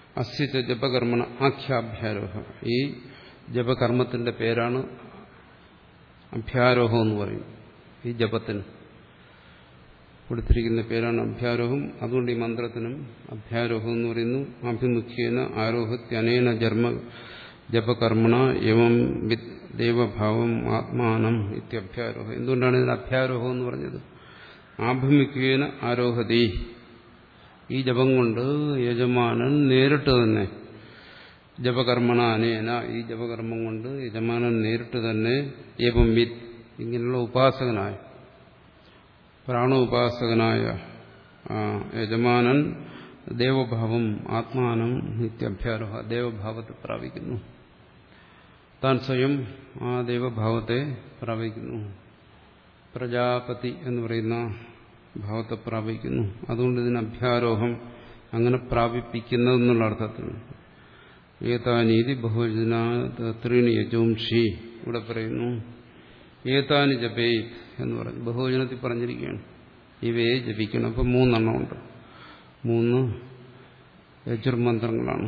Speaker 1: അസ്യച്ച ജപകർമ്മണ ആഖ്യാഭ്യാരോഹ. ഈ ജപകർമ്മത്തിന്റെ പേരാണ് അഭ്യാരോഹം എന്ന് പറയും. ഈ ജപത്തിന് കൊടുത്തിരിക്കുന്ന പേരാണ് അഭ്യാരോഹം. അതുകൊണ്ട് ഈ മന്ത്രത്തിനും അഭ്യാരോഹം എന്ന് പറയുന്നു. ആഭിമുഖ്യേന ആരോഹത്യനേന ജർമ്മ ജപകർമ്മണ യമം ദേവഭാവം ആത്മാനം ഇത്യഭ്യാരോഹം. എന്തുകൊണ്ടാണ് ഇതിന് അഭ്യാരോഹം എന്ന് പറഞ്ഞത്? ആഭിമുഖ്യേന ആരോഹതി. ഈ ജപം കൊണ്ട് യജമാനൻ നേരിട്ട് തന്നെ ജപകർമ്മണ അനേന, ഈ ജപകർമ്മം കൊണ്ട് യജമാനൻ നേരിട്ട് തന്നെ ഏവം വിത്ത്, ഇങ്ങനെയുള്ള ഉപാസകനായ പ്രാണോപാസകനായ യജമാനൻ ദേവഭാവം ആത്മാനം നിത്യഭ്യാരോഹ, ദേവഭാവത്തെ പ്രാപിക്കുന്നു. താൻ സ്വയം ആ ദേവഭാവത്തെ പ്രാപിക്കുന്നു. പ്രജാപതി എന്ന് പറയുന്ന ഭാവത്തെ പ്രാപിക്കുന്നു. അതുകൊണ്ട് ഇതിന് അഭ്യാരോഹം, അങ്ങനെ പ്രാപിപ്പിക്കുന്നതെന്നുള്ള അർത്ഥത്തിൽ ഏതാനീതി ബഹുവചന ത്രീണി യജോംഷി ഇവിടെ പറയുന്നു. ഏതാനി ജപേ എന്ന് പറഞ്ഞു, ബഹുവചനത്തിൽ പറഞ്ഞിരിക്കുകയാണ് ഇവയെ ജപിക്കണം. അപ്പം മൂന്നെണ്ണം ഉണ്ട്, മൂന്ന് യജുർമന്ത്രങ്ങളാണ്.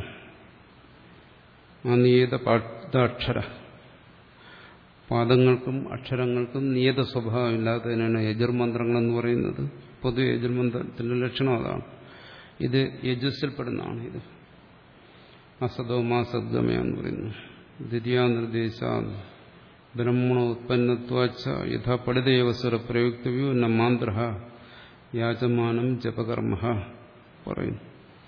Speaker 1: ആ നിയത പാദാക്ഷര, പാദങ്ങൾക്കും അക്ഷരങ്ങൾക്കും നിയത സ്വഭാവം ഇല്ലാത്തതിനാണ് യജുർമന്ത്രങ്ങളെന്ന് പറയുന്നത്. പൊതുവെ യജുർമന്ത്രത്തിന്റെ ലക്ഷണം അതാണ്. ഇത് യജുസ്സിൽപ്പെടുന്നതാണ്. ഇത് അസതോമാ സദ്ഗമയ എന്ന് പറയുന്നു. ദ്വിതീയ നിർദ്ദേശ ബ്രഹ്മണ ഉത്പന്നത്വാച്ച യഥാ പഠിതേവസ്വര പ്രയുക്തവ്യോ ന മാന്ത്ര യാചമാനം ജപകർമ്മ പറയുന്നു.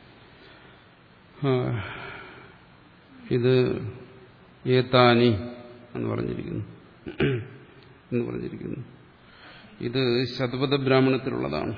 Speaker 1: ഇത് ഏതാനി എന്ന് പറഞ്ഞിരിക്കുന്നു എന്ന് പറഞ്ഞിരിക്കുന്നു ഇത് ശതപഥ ബ്രാഹ്മണത്തിലുള്ളതാണ്.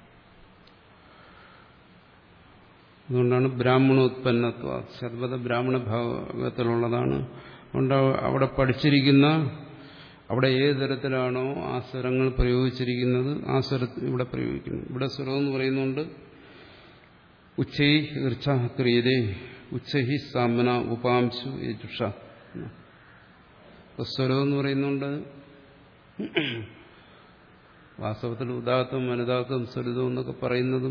Speaker 1: അതുകൊണ്ടാണ് ബ്രാഹ്മണോത്പന്നത്വ, ശതപഥ ബ്രാഹ്മണ ഭാഗത്തിലുള്ളതാണ്. അതുകൊണ്ട് അവിടെ പഠിച്ചിരിക്കുന്ന, അവിടെ ഏത് തരത്തിലാണോ ആ സ്വരങ്ങൾ പ്രയോഗിച്ചിരിക്കുന്നത് ആ സ്വരത്തിൽ ഇവിടെ പ്രയോഗിക്കുന്നു. ഇവിടെ സ്വരം എന്ന് പറയുന്നുണ്ട് ഉച്ചൈ ഋച്ഛ ക്രിയതേ ഉച്ചഹി സാമന ഉപാംശു യജുഷ. സ്വരം എന്ന് പറയുന്നുണ്ട് വാസ്തവത്തിൽ ഉദാത്തം അനുദാത്തം സ്വരിതം എന്നൊക്കെ പറയുന്നതും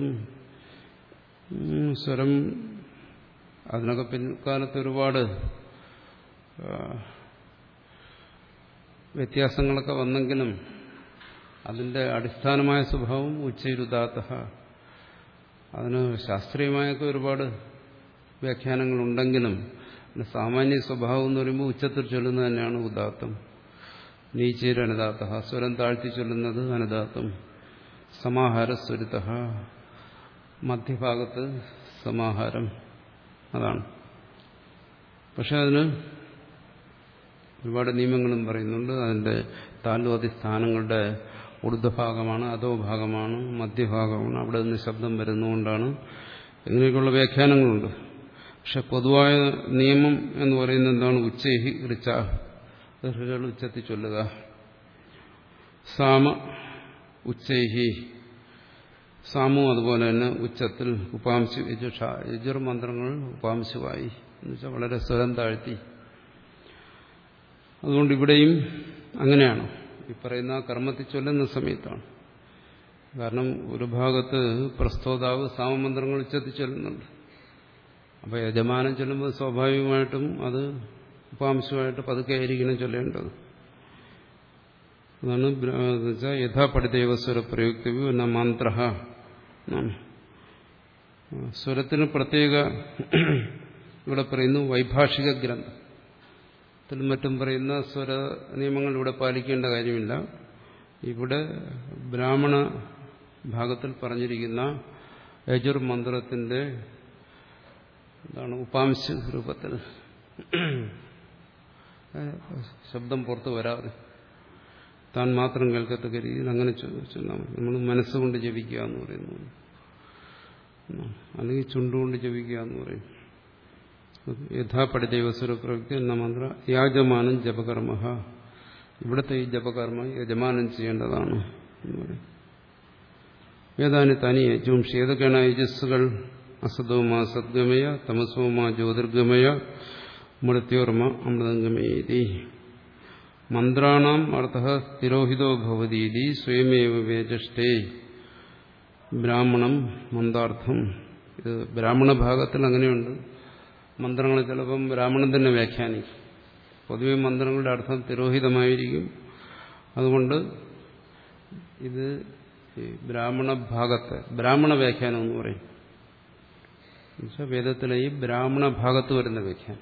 Speaker 1: സ്വരം അതിനൊക്കെ പിൻകാലത്ത് ഒരുപാട് വ്യത്യാസങ്ങളൊക്കെ വന്നെങ്കിലും അതിന്റെ അടിസ്ഥാനമായ സ്വഭാവം ഉച്ചൈരുദാത്ത. അതിന് ശാസ്ത്രീയമായൊക്കെ ഒരുപാട് വ്യാഖ്യാനങ്ങളുണ്ടെങ്കിലും സാമാന്യ സ്വഭാവം എന്ന് പറയുമ്പോൾ ഉച്ചത്തിൽ ചൊല്ലുന്നത് തന്നെയാണ് ഉദാത്തം. നീച്ചേര് അനുദാത്ത, സ്വരം താഴ്ത്തി ചൊല്ലുന്നത് അനുദാത്തം. സമാഹാരസ്വരിത, മധ്യഭാഗത്ത് സമാഹാരം, അതാണ്. പക്ഷെ അതിന് ഒരുപാട് നിയമങ്ങളും പറയുന്നുണ്ട്. അതിന്റെ താലോതി സ്ഥാനങ്ങളുടെ ഊർധ്വഭാഗമാണ്, അധോ ഭാഗമാണ്, മധ്യഭാഗമാണ്, അവിടെ നിന്ന് ശബ്ദം വരുന്നതുകൊണ്ടാണ്. ഇങ്ങനെയൊക്കെയുള്ള വ്യാഖ്യാനങ്ങളുണ്ട്. പക്ഷെ പൊതുവായ നിയമം എന്ന് പറയുന്നത് എന്താണ്? ഉച്ചൈഹി ഋച്ച, ഋകൾ ഉച്ചത്തിൽ ചൊല്ലുക. സാമ ഉച്ചൈഹി, സാമു അതുപോലെ തന്നെ ഉച്ചത്തിൽ. ഉപാംശു യജുഷ, യജുർ മന്ത്രങ്ങൾ ഉപാംശുവായി എന്ന് വെച്ചാൽ വളരെ സ്വരം താഴ്ത്തി. അതുകൊണ്ട് ഇവിടെയും അങ്ങനെയാണ് ഈ പറയുന്ന കർമ്മത്തിൽ ചൊല്ലുന്ന സമയത്താണ്. കാരണം ഒരു ഭാഗത്ത് പ്രസ്തോതാവ് സാമമന്ത്രങ്ങൾ ഉച്ചത്തിൽ ചൊല്ലുന്നുണ്ട്. അപ്പോൾ യജമാനം ചൊല്ലുമ്പോൾ സ്വാഭാവികമായിട്ടും അത് ഉപാംശമായിട്ട് പതുക്കെ ആയിരിക്കണം ചൊല്ലേണ്ടത്. അതാണ് യഥാ പഠിതേവസ്വര പ്രയുക്തവ്യോ ന മന്ത്ര. സ്വരത്തിന് പ്രത്യേക ഇവിടെ പറയുന്നു വൈഭാഷിക ഗ്രന്ഥത്തിൽ മറ്റും പറയുന്ന സ്വര നിയമങ്ങൾ ഇവിടെ പാലിക്കേണ്ട കാര്യമില്ല. ഇവിടെ ബ്രാഹ്മണ ഭാഗത്തിൽ പറഞ്ഞിരിക്കുന്ന യജുർ മന്ത്രത്തിന്റെ എന്താണ് ഉപാംശ രൂപത്തിൽ ശബ്ദം പുറത്ത് വരാതെ താൻ മാത്രം കേൾക്കത്തക്ക രീതിയിൽ അങ്ങനെ ചൊല്ലാം. നമ്മൾ മനസ്സുകൊണ്ട് ജപിക്കുക എന്ന് പറയുന്നു, അല്ലെങ്കിൽ ചുണ്ടുകൊണ്ട് ജപിക്കുക എന്ന് പറയും. യഥാ പഠിതൈവസ്വര പ്രവൃത്തി എന്ന മന്ത്ര യാജമാനം ജപകർമ്മ. ഇവിടുത്തെ ഈ ജപകർമ്മ യജമാനം ചെയ്യേണ്ടതാണ് എന്ന് പറയും. ഏതാനി തനി യജുംഷി, ഏതൊക്കെയാണ് യജസ്സുകൾ? അസതോമാ സദ്ഗമയ, തമസോമാ ജ്യോതിർഗമയ, മൃത്യോർമ അമൃതംഗമേതി. മന്ത്രാണാം അർത്ഥ സ്ഥിരോഹിതോ ഭവതീതി സ്വയമേവ വേജഷ്ടേ ബ്രാഹ്മണം മന്ദാർത്ഥം ഇത് ബ്രാഹ്മണ ഭാഗത്തിൽ അങ്ങനെയുണ്ട്. മന്ത്രങ്ങൾ ചിലപ്പം ബ്രാഹ്മണൻ തന്നെ വ്യാഖ്യാനിക്കും. പൊതുവെ മന്ത്രങ്ങളുടെ അർത്ഥം തിരോഹിതമായിരിക്കും. അതുകൊണ്ട് ഇത് ബ്രാഹ്മണ ഭാഗത്ത് ബ്രാഹ്മണ വ്യാഖ്യാനം എന്ന് പറയും. എന്നുവെച്ചാൽ വേദത്തിലെ ഈ ബ്രാഹ്മണ ഭാഗത്ത് വരുന്ന വ്യാഖ്യാനം.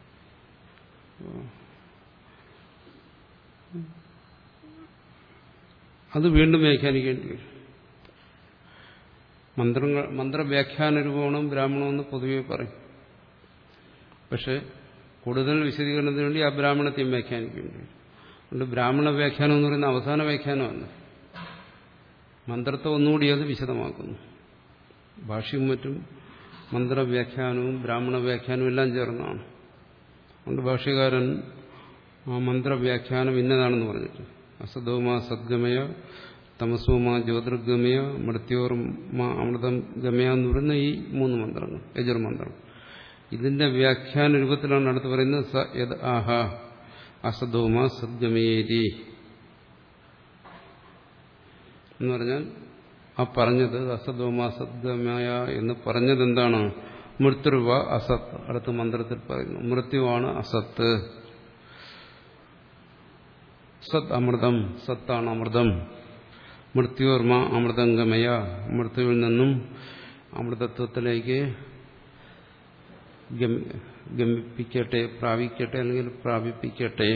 Speaker 1: അത് വീണ്ടും വ്യാഖ്യാനിക്കേണ്ടി വരും. മന്ത്രങ്ങൾ മന്ത്രവ്യാഖ്യാന രൂപമാണ് ബ്രാഹ്മണമെന്ന് പൊതുവെ പറയും. പക്ഷെ കൂടുതൽ വിശദീകരണത്തിന് വേണ്ടി ആ ബ്രാഹ്മണത്തെയും വ്യാഖ്യാനിക്കേണ്ടി വരും. അതുകൊണ്ട് ബ്രാഹ്മണ വ്യാഖ്യാനം എന്ന് പറയുന്ന അവസാന വ്യാഖ്യാനമല്ല, മന്ത്രത്തെ ഒന്നുകൂടി അത് വിശദമാക്കുന്നു. ഭാഷ്യവും മറ്റും മന്ത്രവ്യാഖ്യാനവും ബ്രാഹ്മണ വ്യാഖ്യാനവും എല്ലാം ചേർന്നാണ്. അതുകൊണ്ട് ഭാഷ്യകാരൻ ആ മന്ത്രവ്യാഖ്യാനം ഇന്നതാണെന്ന് പറഞ്ഞിട്ട് അസതോമാ സദ്ഗമയ തമസോമാ ജ്യോതിർഗമയ മൃത്യോർമാ അമൃതം ഗമയ എന്ന് പറയുന്ന ഈ മൂന്ന് മന്ത്രങ്ങൾ, യജുർമന്ത്രം, ഇതിന്റെ വ്യാഖ്യാന രൂപത്തിലാണ് അടുത്ത് പറയുന്നത് സ യത് ആഹ അസതോമാ സദ്ഗമയേരി എന്ന് പറഞ്ഞാൽ ആ പറഞ്ഞത് അസതോമാ സദ്ഗമയ എന്ന് പറഞ്ഞത് എന്താണ്? മൃത്യുവ അസത്ത്. അടുത്ത മന്ത്രത്തിൽ പറയുന്നു മൃത്യുവാണ് അസത്ത്, സത് അമൃതം, സത്താണ് അമൃതം. മൃത്യോർമ അമൃതംഗമയ, മൃത്യുവിൽ നിന്നും അമൃതത്വത്തിലേക്ക് ഗമിപ്പിക്കട്ടെ, പ്രാപിക്കട്ടെ, അല്ലെങ്കിൽ പ്രാപിപ്പിക്കട്ടെ.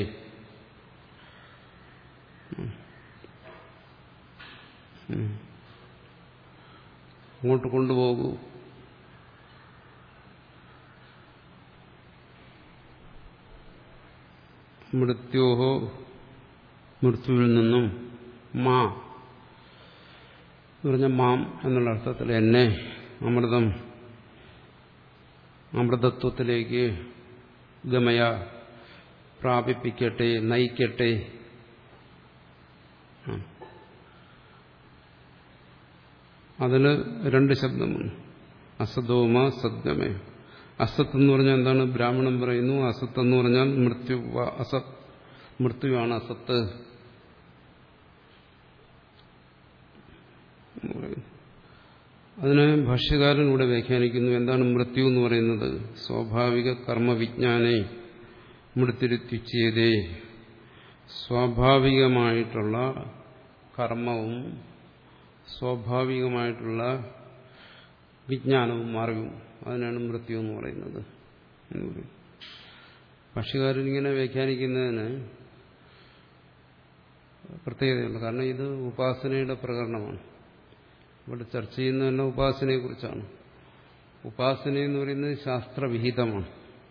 Speaker 1: അങ്ങോട്ട് കൊണ്ടുപോകൂ. മൃത്യോഹോ, മൃത്യുവിൽ നിന്നും, മാ എന്ന് പറഞ്ഞ മാം എന്നുള്ള അർത്ഥത്തിൽ എന്നെ, അമൃതം അമൃതത്വത്തിലേക്ക് ഗമയ പ്രാപിപ്പിക്കട്ടെ, നയിക്കട്ടെ. അതിന് രണ്ട് ശബ്ദമാണ്. അസതോമ സദ്ഗമയ. അസത്ത് എന്ന് പറഞ്ഞാൽ എന്താണ്? ബ്രാഹ്മണൻ പറയുന്നു. അസത്ത് എന്ന് പറഞ്ഞാൽ മൃത്യു, അസത്, മൃത്യുവാണ് അസത്ത്. അതിനെ ഭാഷ്യകാരൻ ഇവിടെ വ്യാഖ്യാനിക്കുന്നു. എന്താണ് മൃത്യു എന്ന് പറയുന്നത്? സ്വാഭാവിക കർമ്മവിജ്ഞാനേ മൃത്യുരുത്യുച്യേതേ. സ്വാഭാവികമായിട്ടുള്ള കർമ്മവും സ്വാഭാവികമായിട്ടുള്ള വിജ്ഞാനവും അറിവും, അതിനാണ് മൃത്യു എന്ന് പറയുന്നത്. ഭാഷ്യകാരൻ ഇങ്ങനെ വ്യാഖ്യാനിക്കുന്നതിന് പ്രത്യേകതയുണ്ട്. കാരണം ഇത് ഉപാസനയുടെ പ്രകരണമാണ്. ഇവിടെ ചർച്ച ചെയ്യുന്നത് തന്നെ ഉപാസനയെക്കുറിച്ചാണ്. ഉപാസന എന്ന് പറയുന്നത് ശാസ്ത്രവിഹിതമാണ്.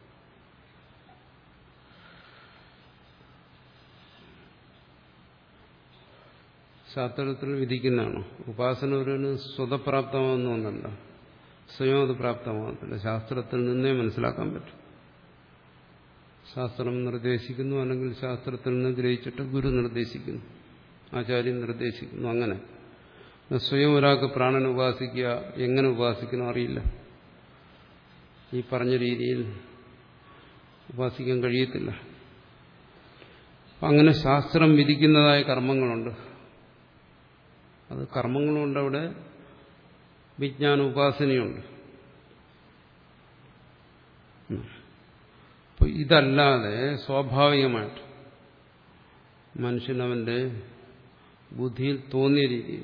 Speaker 1: ശാസ്ത്രത്തിൽ വിധിക്കുന്നതാണ്. ഉപാസന ഒരു സ്വതപ്രാപ്തമാകുന്ന ഒന്നല്ല, സ്വയം അത് പ്രാപ്തമാകത്തില്ല. ശാസ്ത്രത്തിൽ നിന്നേ മനസ്സിലാക്കാൻ പറ്റും. ശാസ്ത്രം നിർദ്ദേശിക്കുന്നു, അല്ലെങ്കിൽ ശാസ്ത്രത്തിൽ നിന്ന് ഗ്രഹിച്ചിട്ട് ഗുരു നിർദ്ദേശിക്കുന്നു, ആചാര്യൻ നിർദ്ദേശിക്കുന്നു. അങ്ങനെ സ്വയം ഒരാൾക്ക് പ്രാണനെ ഉപാസിക്കുക, എങ്ങനെ ഉപാസിക്കണം അറിയില്ല. ഈ പറഞ്ഞ രീതിയിൽ ഉപാസിക്കാൻ കഴിയത്തില്ല. അങ്ങനെ ശാസ്ത്രം വിധിക്കുന്നതായ കർമ്മങ്ങളുണ്ട്. അത് കർമ്മങ്ങളുണ്ട്, അവിടെ വിജ്ഞാന ഉപാസനയുണ്ട്. അപ്പോൾ ഇതല്ലാതെ സ്വാഭാവികമായിട്ട് മനുഷ്യനവന്റെ ബുദ്ധിയിൽ തോന്നിയ രീതിയിൽ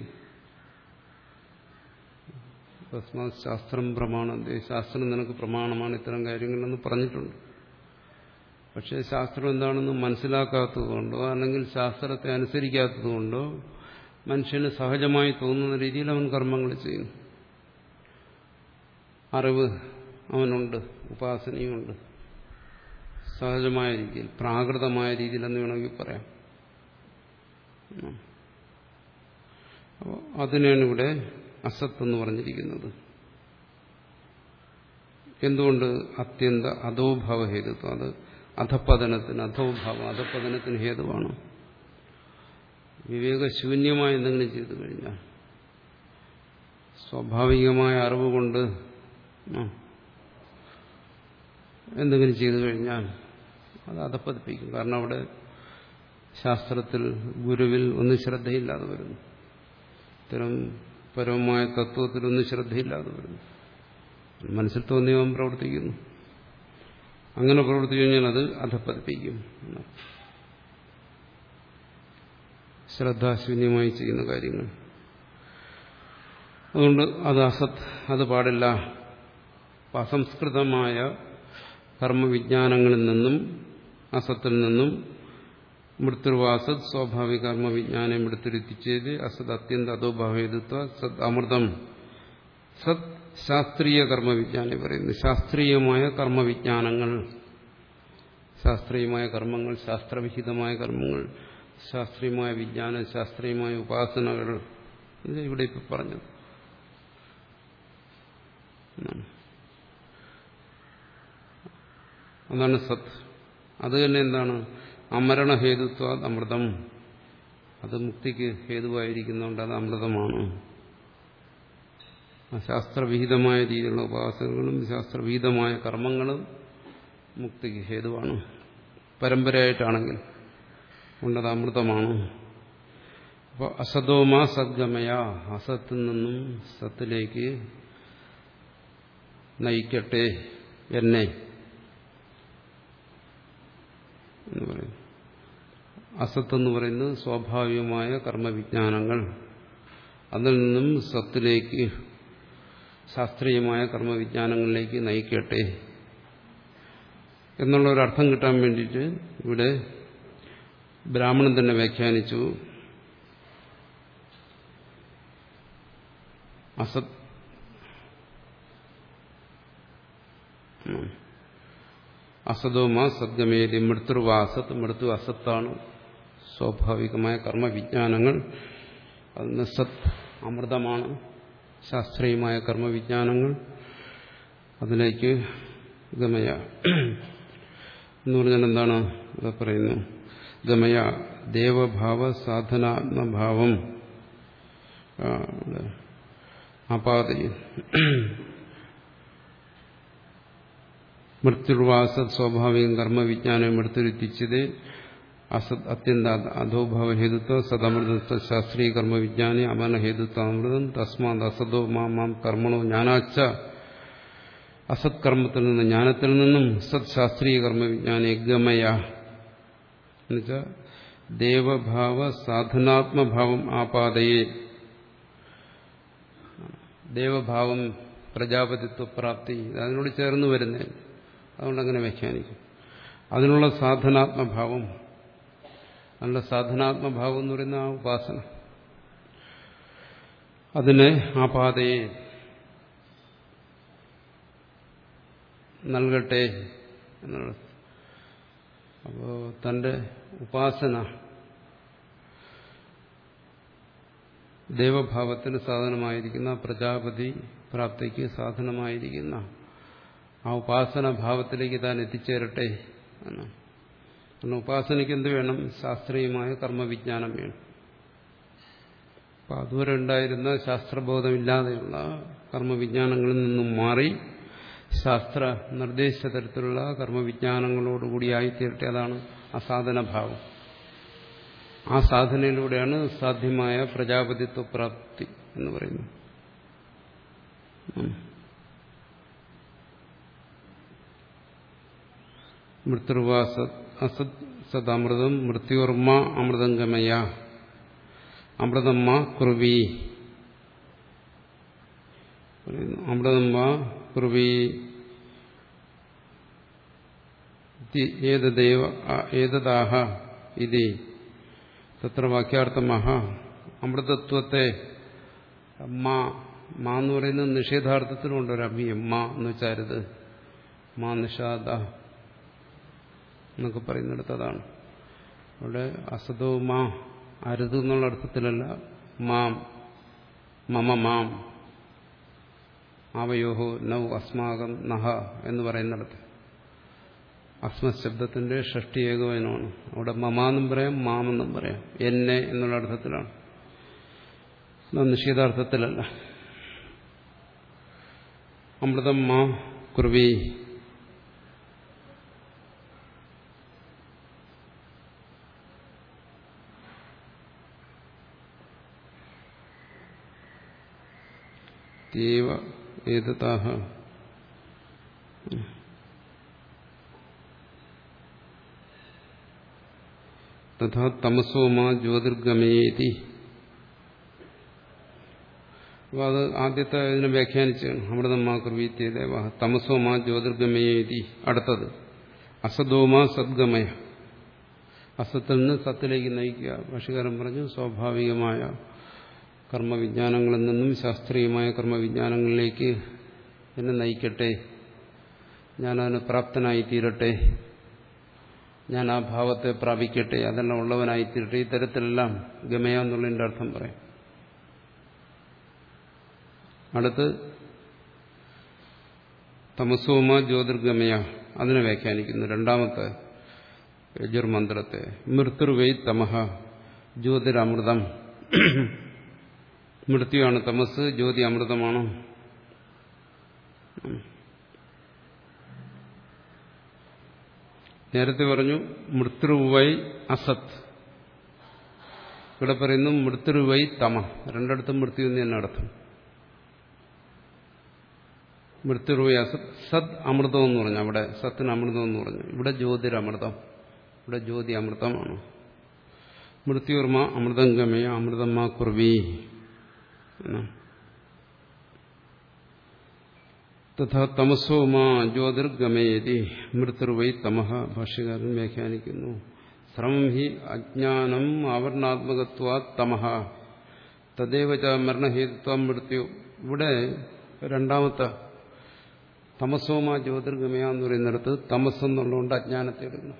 Speaker 1: ശാസ്ത്രം പ്രമാണം, ശാസ്ത്രം നിനക്ക് പ്രമാണമാണ്, ഇത്തരം കാര്യങ്ങളെന്ന് പറഞ്ഞിട്ടുണ്ട്. പക്ഷേ ശാസ്ത്രം എന്താണെന്ന് മനസ്സിലാക്കാത്തതുകൊണ്ടോ അല്ലെങ്കിൽ ശാസ്ത്രത്തെ അനുസരിക്കാത്തതുകൊണ്ടോ മനുഷ്യന് സഹജമായി തോന്നുന്ന രീതിയിൽ അവൻ കർമ്മങ്ങൾ ചെയ്യുന്നു. അറിവ് അവനുണ്ട്, ഉപാസനയുമുണ്ട്, സഹജമായ രീതിയിൽ, പ്രാകൃതമായ രീതിയിൽ എന്ന് വേണമെങ്കിൽ പറയാം. അപ്പോൾ അതിനാണ് ഇവിടെ അസത്ത് എന്ന് പറഞ്ഞിരിക്കുന്നത്. എന്തുകൊണ്ട്? അത്യന്ത അധോഭാവ ഹേതുത്വം. അത് അധപതനത്തിന്, അധോഭാവം അധപതനത്തിന് ഹേതുവാണ്. വിവേകശൂന്യമായ എന്തെങ്കിലും ചെയ്തു കഴിഞ്ഞാൽ, സ്വാഭാവികമായ അറിവ് കൊണ്ട് എന്തെങ്കിലും ചെയ്തു കഴിഞ്ഞാൽ അത് അധപ്പതിപ്പിക്കും. കാരണം അവിടെ ശാസ്ത്രത്തിൽ, ഗുരുവിൽ ഒന്നും ശ്രദ്ധയില്ലാതെ വരുന്നു. ഇത്തരം പരമമായ തത്വത്തിലൊന്നും ശ്രദ്ധയില്ലാതെ വരുന്നു. മനസ്സിൽ തോന്നിയവൻ പ്രവർത്തിക്കുന്നു. അങ്ങനെ പ്രവർത്തിച്ചു കഴിഞ്ഞാൽ അത് അധപ്പതിപ്പിക്കും. ശ്രദ്ധാശൂന്യമായി ചെയ്യുന്ന കാര്യങ്ങൾ. അതുകൊണ്ട് അത് അസത്, അത് പാടില്ല. അസംസ്കൃതമായ കർമ്മവിജ്ഞാനങ്ങളിൽ നിന്നും അസത്തിൽ നിന്നും മൃത്യുർവാസത് സ്വാഭാവിക കർമ്മവിജ്ഞാനം മൃത്യുരുത്തിച്ചത് അസത് അത്യന്ത അധോഭാവേതുത്വ സത് അമൃതം. സത് ശാസ്ത്രീയ കർമ്മവിജ്ഞാനം പറയുന്നു. ശാസ്ത്രീയമായ കർമ്മവിജ്ഞാനങ്ങൾ, ശാസ്ത്രീയമായ കർമ്മങ്ങൾ, ശാസ്ത്രവിഹിതമായ കർമ്മങ്ങൾ, ശാസ്ത്രീയമായ വിജ്ഞാനം, ശാസ്ത്രീയമായ ഉപാസനകൾ, ഇത് ഇവിടെ ഇപ്പം പറഞ്ഞത്. അതാണ് സത്. അത് തന്നെ എന്താണ്? അമരണഹേതുത്വ അമൃതം. അത് മുക്തിക്ക് ഹേതുവായിരിക്കുന്നതുകൊണ്ട് അത് അമൃതമാണ്. ശാസ്ത്രവിഹിതമായ രീതിയിലുള്ള ഉപാസനകളും ശാസ്ത്രവിഹിതമായ കർമ്മങ്ങളും മുക്തിക്ക് ഹേതുവാണ്. പരമ്പരയായിട്ടാണെങ്കിൽ കൊണ്ടത് അമൃതമാണ്. അപ്പോൾ അസതോമാ സദ്ഗമയ, അസത്തിൽ നിന്നും സത്തിലേക്ക് നയിക്കട്ടെ എന്നെ എന്ന് പറയും. അസത്ത് എന്ന് പറയുന്നത് സ്വാഭാവികമായ കർമ്മവിജ്ഞാനങ്ങൾ, അതിൽ നിന്നും സത്തിലേക്ക്, ശാസ്ത്രീയമായ കർമ്മവിജ്ഞാനങ്ങളിലേക്ക് നയിക്കട്ടെ എന്നുള്ള ഒരർത്ഥം കിട്ടാൻ വേണ്ടിയിട്ട് ഇവിടെ ബ്രാഹ്മണൻ തന്നെ വ്യാഖ്യാനിച്ചു. അസത് അസതോമാ സദ്ഗമേരി മൃത്യുർവ അസത്ത്. മൃത്യു അസത്താണ്, സ്വാഭാവികമായ കർമ്മവിജ്ഞാനങ്ങൾ. അതിന് സത് അമൃതമാണ്, ശാസ്ത്രീയമായ കർമ്മവിജ്ഞാനങ്ങൾ. അതിലേക്ക് ഗമയ എന്ന് പറഞ്ഞാൽ എന്താണ്? അത് പറയുന്നു. ഗമയ ദേവഭാവ സാധനാത്മഭാവം ആപാദയ മൃത്യുർവാസത് സ്വാഭാവികം കർമ്മവിജ്ഞാനം മൃത്യുരുത്തിച്ചത് അസത് അത്യന്ത അധോഭാവ ഹേതുത്വ സദമൃതത്വ ശാസ്ത്രീയ കർമ്മവിജ്ഞാനി അമന ഹേതുത്വ അമൃതം തസ്മാത് അസതോ മാം മാം കർമ്മണോ ജ്ഞാനാച്ച. അസത് കർമ്മത്തിൽ നിന്ന്, ജ്ഞാനത്തിൽ നിന്നും സത് ശാസ്ത്രീയ കർമ്മവിജ്ഞാനി ഗമയ എന്നുവെച്ചാൽ ദേവഭാവ സാധനാത്മഭാവം ആപാദയെ. ദേവഭാവം, പ്രജാപതിത്വ പ്രാപ്തി, അതിനോട് ചേർന്ന് വരുന്നേ, അതുകൊണ്ടങ്ങനെ വ്യാഖ്യാനിക്കും. അതിനുള്ള സാധനാത്മഭാവം, അതിനുള്ള സാധനാത്മഭാവം എന്ന് പറയുന്ന ആ ഉപാസന, അതിനെ ആപാദയെ നൽകട്ടെ എന്നുള്ളത്. അപ്പോൾ തന്റെ ഉപാസന ദേവഭാവത്തിന് സാധനമായിരിക്കുന്ന, പ്രജാപതി പ്രാപ്തിക്ക് സാധനമായിരിക്കുന്ന ആ ഉപാസന ഭാവത്തിലേക്ക് താൻ എത്തിച്ചേരട്ടെ എന്നാണ്. കാരണം ഉപാസനയ്ക്ക് എന്ത് വേണം? ശാസ്ത്രീയമായ കർമ്മവിജ്ഞാനം വേണം. അപ്പം അതുവരെ ഉണ്ടായിരുന്ന ശാസ്ത്രബോധമില്ലാതെയുള്ള കർമ്മവിജ്ഞാനങ്ങളിൽ നിന്നും മാറി ശാസ്ത്ര നിർദ്ദേശ തരത്തിലുള്ള കർമ്മവിജ്ഞാനങ്ങളോടുകൂടിയായിത്തീരട്ടെ. അതാണ് അസാധനഭാവം. ആ സാധനയിലൂടെയാണ് സാധ്യമായ പ്രജാപതിത്വ പ്രാപ്തി എന്ന് പറയുന്നത്. മൃത്യുർവാ അസത് സദമൃതം മൃത്യോർമ്മ അമൃതം ഗമയ അമൃതമ്മ കുർവി. അമൃതമ്മ കുർവി ഏതദാഹ ഇതി തത്ര വാക്യാർത്ഥമഹ. അമൃതത്വത്തെ മാ മാ എന്ന് പറയുന്നത് നിഷേധാർത്ഥത്തിലുണ്ട് ഒരു അഭിയം. മാ എന്ന് വെച്ചാരുത്, മാ നിഷാദ എന്നൊക്കെ പറയുന്നിടത്തതാണ്. അവിടെ അസതോ മാ അരുത് എന്നുള്ള അർത്ഥത്തിലല്ല, മാം മമ മാം ആവയോഹോ നൗ അസ്മാകം നഹ എന്ന് പറയുന്നിടത്ത് അസ്മത് ശബ്ദത്തിന്റെ ഷഷ്ടി ഏകവചനമാണ്. അവിടെ മമാന്നും പറയാം, മാമെന്നും പറയാം. എന്നെ എന്നുള്ള അർത്ഥത്തിലാണ്, നിഷേധാർത്ഥത്തിലല്ല. അമൃതം മാ കുർവി. ഏതതാഹ തഥാ തമസോമാ ജ്യോതിർഗമയേതി. അപ്പോൾ അത് ആദ്യത്തെ ഇതിനെ വ്യാഖ്യാനിച്ചാണ്. അമൃതമാ കുർവീത്യേ ദേവ തമസോമാ ജ്യോതിർഗമയേതി. അടുത്തത് അസതോമാ സദ്ഗമയ. അസത്തിൽ നിന്ന് സത്തിലേക്ക് നയിക്കുക. ഭാഷ്യകാരൻ പറഞ്ഞു സ്വാഭാവികമായ കർമ്മവിജ്ഞാനങ്ങളിൽ നിന്നും ശാസ്ത്രീയമായ കർമ്മവിജ്ഞാനങ്ങളിലേക്ക് എന്നെ നയിക്കട്ടെ, ഞാനതിന് പ്രാപ്തനായി തീരട്ടെ, ഞാൻ ആ ഭാവത്തെ പ്രാപിക്കട്ടെ, അതെല്ലാം ഉള്ളവനായിത്തീരട്ടെ. ഈ തരത്തിലെല്ലാം ഗമയ എന്നുള്ളതിൻ്റെ അർത്ഥം പറയാം. അടുത്ത് തമസോമ ജ്യോതിർഗമയ, അതിനെ വ്യാഖ്യാനിക്കുന്നു രണ്ടാമത്തെ യജുർമന്ത്രത്തെ. മൃത്യുർവൈ തമഹ ജ്യോതിരമൃതം. മൃത്യുവാണ് തമസ്, ജ്യോതി അമൃതമാണ്. നേരത്തെ പറഞ്ഞു മൃത്യുവൈ അസത്, ഇവിടെ പറയുന്നു മൃത്യുവൈ തമ. രണ്ടിടത്തും മൃത്യു എന്ന് തന്നെ അർത്ഥം. മൃത്യുവൈ അസത്, സത് അമൃതം എന്ന് പറഞ്ഞു. അവിടെ സത്തിന് അമൃതം എന്ന് പറഞ്ഞു. ഇവിടെ ജ്യോതിരമൃതം, ഇവിടെ ജ്യോതി അമൃതമാണ്. മൃത്യുർമ അമൃതം ഗമയ അമൃതമാ കുർവീ. തഥാ തമസോമാ ജ്യോതിർഗമയേതി മൃത്യുർവൈ തമഹ. ഭാഷ്യകാരൻ വ്യാഖ്യാനിക്കുന്നു ശ്രമം ഹി അജ്ഞാനം ആവരണാത്മകത്വാ തമഹ തദേവ ച മരണഹേതുത്വം മൃത്യു. ഇവിടെ രണ്ടാമത്തെ തമസോമാ ജ്യോതിർഗമയ എന്ന് പറയുന്നിടത്ത് തമസ് എന്നുള്ളതുകൊണ്ട് അജ്ഞാനത്തെ എടുക്കണം.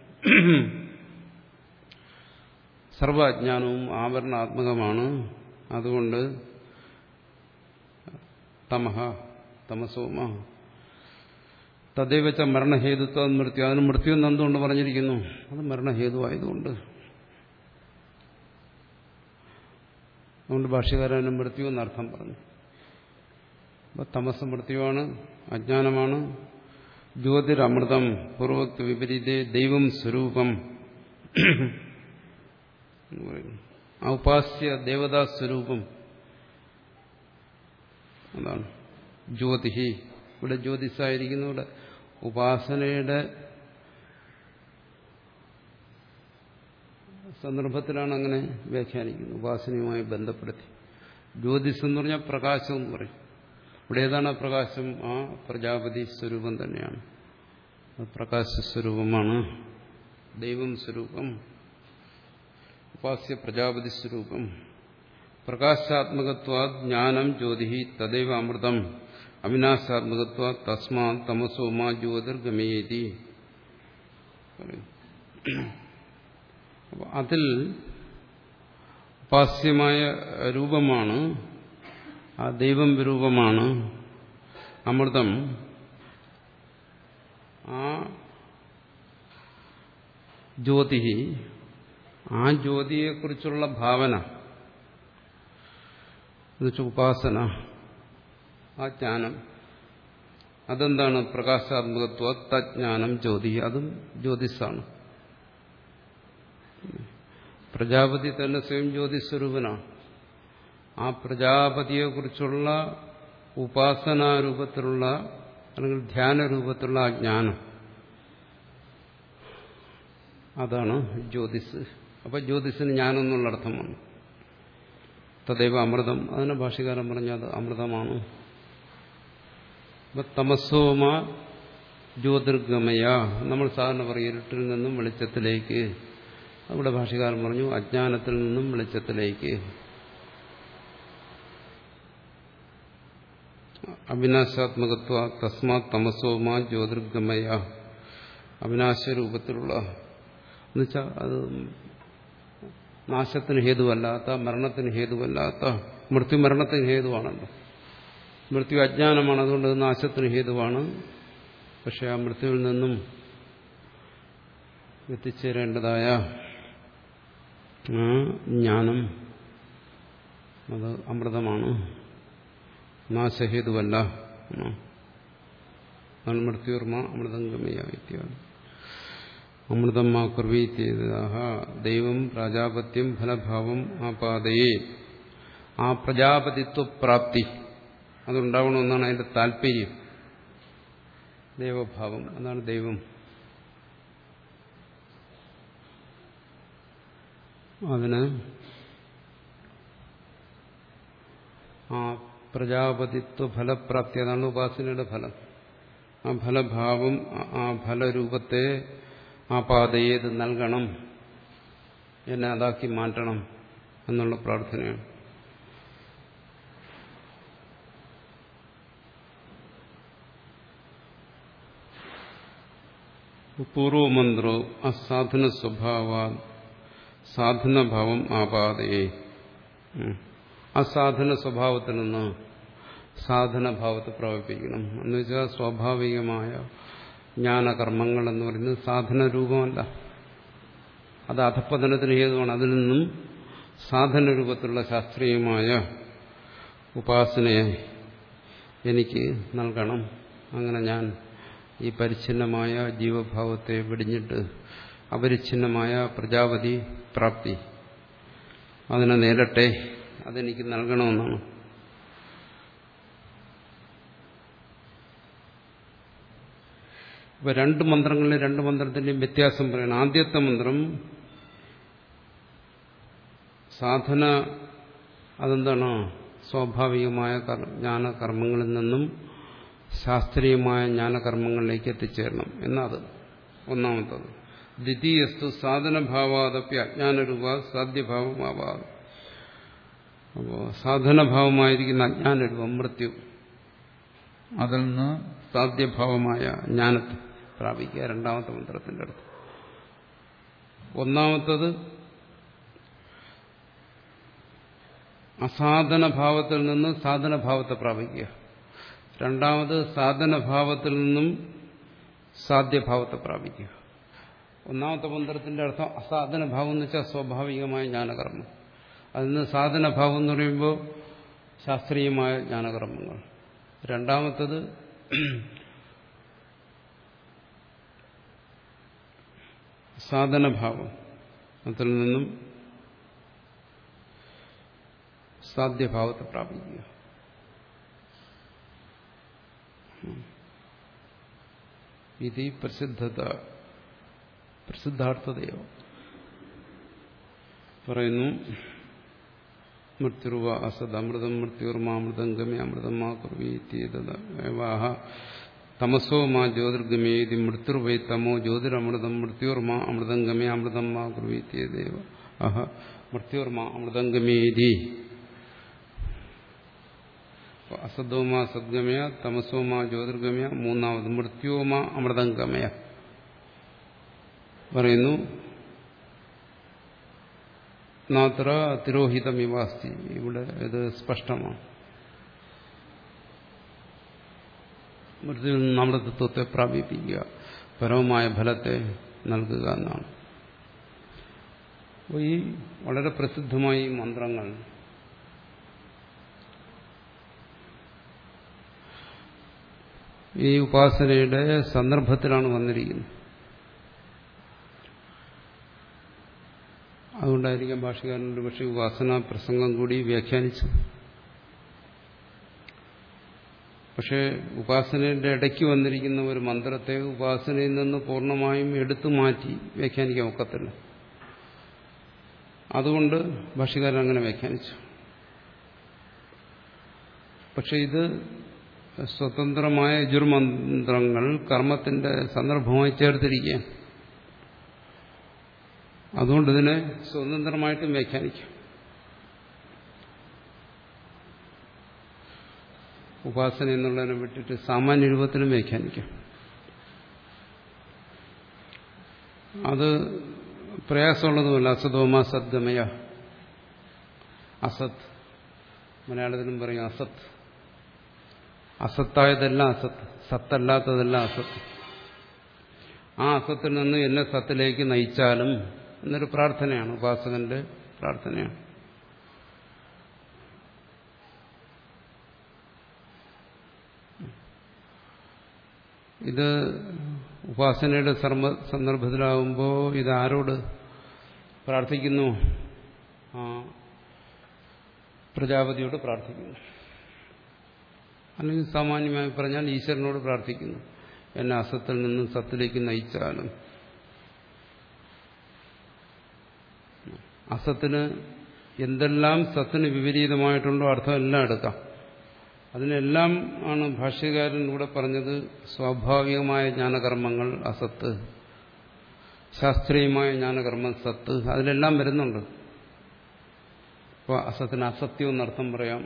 Speaker 1: സർവ അജ്ഞാനവും ആവരണാത്മകമാണ്. അതുകൊണ്ട് തമഹ തമസോമ തദൈവച്ച മരണഹേതുത്വ മൃത്യു. അതിന് മൃത്യു എന്ന് എന്തുകൊണ്ട് പറഞ്ഞിരിക്കുന്നു? അത് മരണഹേതുവായതുകൊണ്ട്. അതുകൊണ്ട് ഭാഷ്യകാരന് മൃത്യു എന്നർത്ഥം പറഞ്ഞു. അപ്പം തമസ് മൃത്യുവാണ്, അജ്ഞാനമാണ്. ജ്യോതിരമൃതം പൂർവോക്ത വിപരീതേ ദൈവം സ്വരൂപം എന്ന് പറയുന്നു. ഔപാസ്യ ദേവതാ സ്വരൂപം അതാണ് ജ്യോതിഹി. ഇവിടെ ജ്യോതിസായിരിക്കുന്നു. ഇവിടെ ഉപാസനയുടെ സന്ദർഭത്തിലാണ് അങ്ങനെ വ്യാഖ്യാനിക്കുന്നത്, ഉപാസനയുമായി ബന്ധപ്പെടുത്തി. ജ്യോതിസ് എന്ന് പറഞ്ഞാൽ പ്രകാശം എന്ന് പറയും. ഇവിടെ ഏതാണ് പ്രകാശം? ആ പ്രജാപതി സ്വരൂപം തന്നെയാണ്. പ്രകാശസ്വരൂപമാണ്, ദൈവം സ്വരൂപം, ഉപാസ്യ പ്രജാപതി സ്വരൂപം. പ്രകാശാത്മകത്വാ ജ്ഞാനം ജ്യോതി തദൈവ അമൃതം അവിനാശാത്മകത്വാ തസ്മാ തമസോമാ ജ്യോതിർഗമയേതി. അതിൽ ഉപാസ്യമായ രൂപമാണ്, ആ ദൈവം രൂപമാണ് അമൃതം. ആ ജ്യോതി, ആ ജ്യോതിയെക്കുറിച്ചുള്ള ഭാവന എന്നുവെച്ചാൽ ഉപാസന, ആ ജ്ഞാനം, അതെന്താണ്? പ്രകാശാത്മകത്വ തജ്ഞാനം ജ്യോതി. അതും ജ്യോതിസാണ്. പ്രജാപതി തന്നെ സ്വയം ജ്യോതിസ്വരൂപനാണ്. ആ പ്രജാപതിയെക്കുറിച്ചുള്ള ഉപാസനാരൂപത്തിലുള്ള അല്ലെങ്കിൽ ധ്യാനരൂപത്തിലുള്ള ആ ജ്ഞാനം, അതാണ് ജ്യോതിസ്. അപ്പം ജ്യോതിസിന് ജ്ഞാനം അർത്ഥമാണ്. തദൈവ അമൃതം, അതിനെ ഭാഷ്യകാരൻ പറഞ്ഞത് അമൃതമാണ്. തമസോമ ജ്യോതിർഗമയ, നമ്മൾ സാധാരണ പറയും ഇരുട്ടിൽ നിന്നും വെളിച്ചത്തിലേക്ക്. അവിടെ ഭാഷ്യകാരൻ പറഞ്ഞു അജ്ഞാനത്തിൽ നിന്നും വെളിച്ചത്തിലേക്ക്. അവിനാശാത്മകത്വ തസ്മാത് തമസോമ ജ്യോതിർഗമയ. അവിനാശരൂപത്തിലുള്ള എന്നുവെച്ചാൽ അത് നാശത്തിന് ഹേതുവല്ലാത്ത, മരണത്തിന് ഹേതുവല്ലാത്ത, മൃത്യു മരണത്തിന് ഹേതുവാണല്ലോ. മൃത്യു അജ്ഞാനമാണ്, അതുകൊണ്ട് നാശത്തിന് ഹേതുവാണ്. പക്ഷെ ആ മൃത്യുവിൽ നിന്നും എത്തിച്ചേരേണ്ടതായ ആ ജ്ഞാനം അത് അമൃതമാണ്, നാശഹേതുവല്ല. മൃത്യുർമ അമൃതം ഗമയ ഇത്യാദി. അമൃതം മാ കുർവീത്യേതാഹ ദൈവം പ്രജാപത്യം ഫലഭാവം ആപാദയേ. ആ പ്രജാപതിത്വപ്രാപ്തി അതുണ്ടാവണമെന്നാണ് അതിന്റെ താല്പര്യം. ദൈവഭാവം, അതാണ് ദൈവം. അതിന് ആ പ്രജാപതിത്വ ഫലപ്രാപ്തി, അതാണ് ഉപാസനയുടെ ഫലം. ആ ഫലഭാവം, ആ ഫലരൂപത്തെ ആ പാതയേത് നൽകണം, എന്നെ അതാക്കി മാറ്റണം എന്നുള്ള പ്രാർത്ഥനയാണ്. പൂർവമന്ത്രോ അസാധന സ്വഭാവാ സാധനഭാവം ആപാതയെ. അസാധന സ്വഭാവത്തിൽ നിന്ന് സാധനഭാവത്തെ പ്രവർത്തിക്കണം എന്ന് വെച്ചാൽ സ്വാഭാവികമായ ജ്ഞാനകർമ്മങ്ങൾ എന്ന് പറയുന്നത് സാധന രൂപമല്ല, അത് അധപ്പതനത്തിന് ഹേതുവാണ്. അതിൽ നിന്നും സാധന രൂപത്തിലുള്ള ശാസ്ത്രീയമായ ഉപാസനയെ എനിക്ക് നൽകണം. അങ്ങനെ ഞാൻ ഈ പരിച്ഛിന്നമായ ജീവഭാവത്തെ വെടിഞ്ഞിട്ട് അപരിച്ഛിന്നമായ പ്രജാപതി പ്രാപ്തി അതിനെ നേരട്ടെ, അതെനിക്ക് നൽകണമെന്നാണ്. ഇപ്പൊ രണ്ട് മന്ത്രങ്ങളിലെ രണ്ട് മന്ത്രത്തിന്റെയും വ്യത്യാസം പറയണം. ആദ്യത്തെ മന്ത്രം സാധന, അതെന്താണോ സ്വാഭാവികമായ ജ്ഞാനകർമ്മങ്ങളിൽ നിന്നും ശാസ്ത്രീയമായ ജ്ഞാനകർമ്മങ്ങളിലേക്ക് എത്തിച്ചേരണം എന്നത് ഒന്നാമത്തത്. ദ്വിതീയസ്തു സാധനഭാവാദപ്യ അജ്ഞാനരൂപ സാധ്യഭാവമാവാം. അപ്പോൾ സാധനഭാവമായിരിക്കുന്ന അജ്ഞാനരൂപം മൃത്യു, അതിൽ നിന്ന് സാധ്യഭാവമായ ജ്ഞാനത്തെ പ്രാപിക്കുക, രണ്ടാമത്തെ മന്ത്രത്തിന്റെ അടുത്ത്. ഒന്നാമത്തത് അസാധനഭാവത്തിൽ നിന്ന് സാധനഭാവത്തെ പ്രാപിക്കുക, രണ്ടാമത് സാധനഭാവത്തിൽ നിന്നും സാധ്യഭാവത്തെ പ്രാപിക്കുക. ഒന്നാമത്തെ മന്ത്രത്തിന്റെ അർത്ഥം അസാധനഭാവം എന്ന് വെച്ചാൽ സ്വാഭാവികമായ ജ്ഞാനകർമ്മം, അതിൽ നിന്ന് സാധനഭാവം എന്ന് പറയുമ്പോൾ ശാസ്ത്രീയമായ ജ്ഞാനകർമ്മങ്ങൾ. രണ്ടാമത്തത് സാധനഭാവം, അതിൽ നിന്നും സാധ്യഭാവത്തെ പ്രാപിക്കുക. ഇത് പ്രസിദ്ധത പ്രസിദ്ധാർത്ഥതയോ പറയുന്നു. മൃത്യുർവ അസദ് അമൃതം മൃത്യുർമാമൃതം ഗമേ അമൃതം മാ കുർവീത്യേതവാഹ തമസോ മാ ജ്യോതിർഗമേതി മൃത്യുർവൈ തമോ ജ്യോതിരമൃതം മൃത്യുർമാ അമൃതം ഗമേ അമൃതം മാ കുർവീത്യേതേവ അഹ മൃത്യുർമാ അമൃതം ഗമേതി. അസദോമാ സദ്ഗമയ തമസോമാ ജ്യോതിർഗമയ, മൂന്നാമത് മൃത്യോമാ അമൃതം ഗമയ പറയുന്നു. നാത്ര തിരോഹിതമിവാസ്തി, ഇവിടെ ഇത് സ്പഷ്ടമാണ്. മൃത്യുവിൽ നിന്ന് അമൃതത്വത്തെ പ്രാപിപ്പിക്കുക, പരമമായ ഫലത്തെ നൽകുക എന്നാണ്. അപ്പോൾ ഈ വളരെ പ്രസിദ്ധമായ ഈ മന്ത്രങ്ങൾ ഈ ഉപാസനയുടെ സന്ദർഭത്തിലാണ് വന്നിരിക്കുന്നത്. അതുകൊണ്ടായിരിക്കാം ഭാഷകാരനൊരു പക്ഷേ ഉപാസനാ പ്രസംഗം കൂടി വ്യാഖ്യാനിച്ചു. പക്ഷേ ഉപാസനയുടെ ഇടയ്ക്ക് വന്നിരിക്കുന്ന ഒരു മന്ത്രത്തെ ഉപാസനയിൽ നിന്ന് പൂർണ്ണമായും എടുത്തു മാറ്റി വ്യാഖ്യാനിക്കാൻ ഒക്കത്തില്ല. അതുകൊണ്ട് ഭാഷകാരൻ അങ്ങനെ വ്യാഖ്യാനിച്ചു. പക്ഷെ ഇത് സ്വതന്ത്രമായ യജുർമന്ത്രങ്ങൾ കർമ്മത്തിന്റെ സന്ദർഭമായി ചേർത്തിരിക്കുക. അതുകൊണ്ട് ഇതിനെ സ്വതന്ത്രമായിട്ടും വ്യാഖ്യാനിക്കാം. ഉപാസന എന്നുള്ളതിനെ വിട്ടിട്ട് സാമാന്യ രൂപത്തിലും വ്യാഖ്യാനിക്കാം. അത് പ്രയാസമുള്ളതുമല്ല. അസതോമാ സദ്ഗമയ, അസത് മലയാളത്തിലും പറയും അസത്ത്. അസത്തായതെല്ലാം അസത്ത്, സത്തല്ലാത്തതെല്ലാം അസത്ത്. ആ അസത്തിൽ നിന്ന് എന്നെ സത്തിലേക്ക് നയിച്ചാലും എന്നൊരു പ്രാർത്ഥനയാണ്, ഉപാസകന്റെ പ്രാർത്ഥനയാണ്. ഇത് ഉപാസനയുടെ സന്ദർഭത്തിലാവുമ്പോൾ ഇത് ആരോട് പ്രാർത്ഥിക്കുന്നു? ആ പ്രജാപതിയോട് പ്രാർത്ഥിക്കുന്നു. അല്ലെങ്കിൽ സാമാന്യമായി പറഞ്ഞാൽ ഈശ്വരനോട് പ്രാർത്ഥിക്കുന്നു, എന്നെ അസത്തിൽ നിന്നും സത്തിലേക്ക് നയിച്ചാലും. അസത്തിന് എന്തെല്ലാം സത്തിന് വിപരീതമായിട്ടുണ്ടോ അർത്ഥം എല്ലാം എടുക്കാം. അതിനെല്ലാം ആണ് ഭാഷ്യകാരൻ ഇവിടെ പറഞ്ഞത് സ്വാഭാവികമായ ജ്ഞാനകർമ്മങ്ങൾ അസത്ത്, ശാസ്ത്രീയമായ ജ്ഞാനകർമ്മം സത്ത്, അതിലെല്ലാം വരുന്നുണ്ട്. അപ്പോൾ അസത്തിന് അസത്യം എന്നർത്ഥം പറയാം,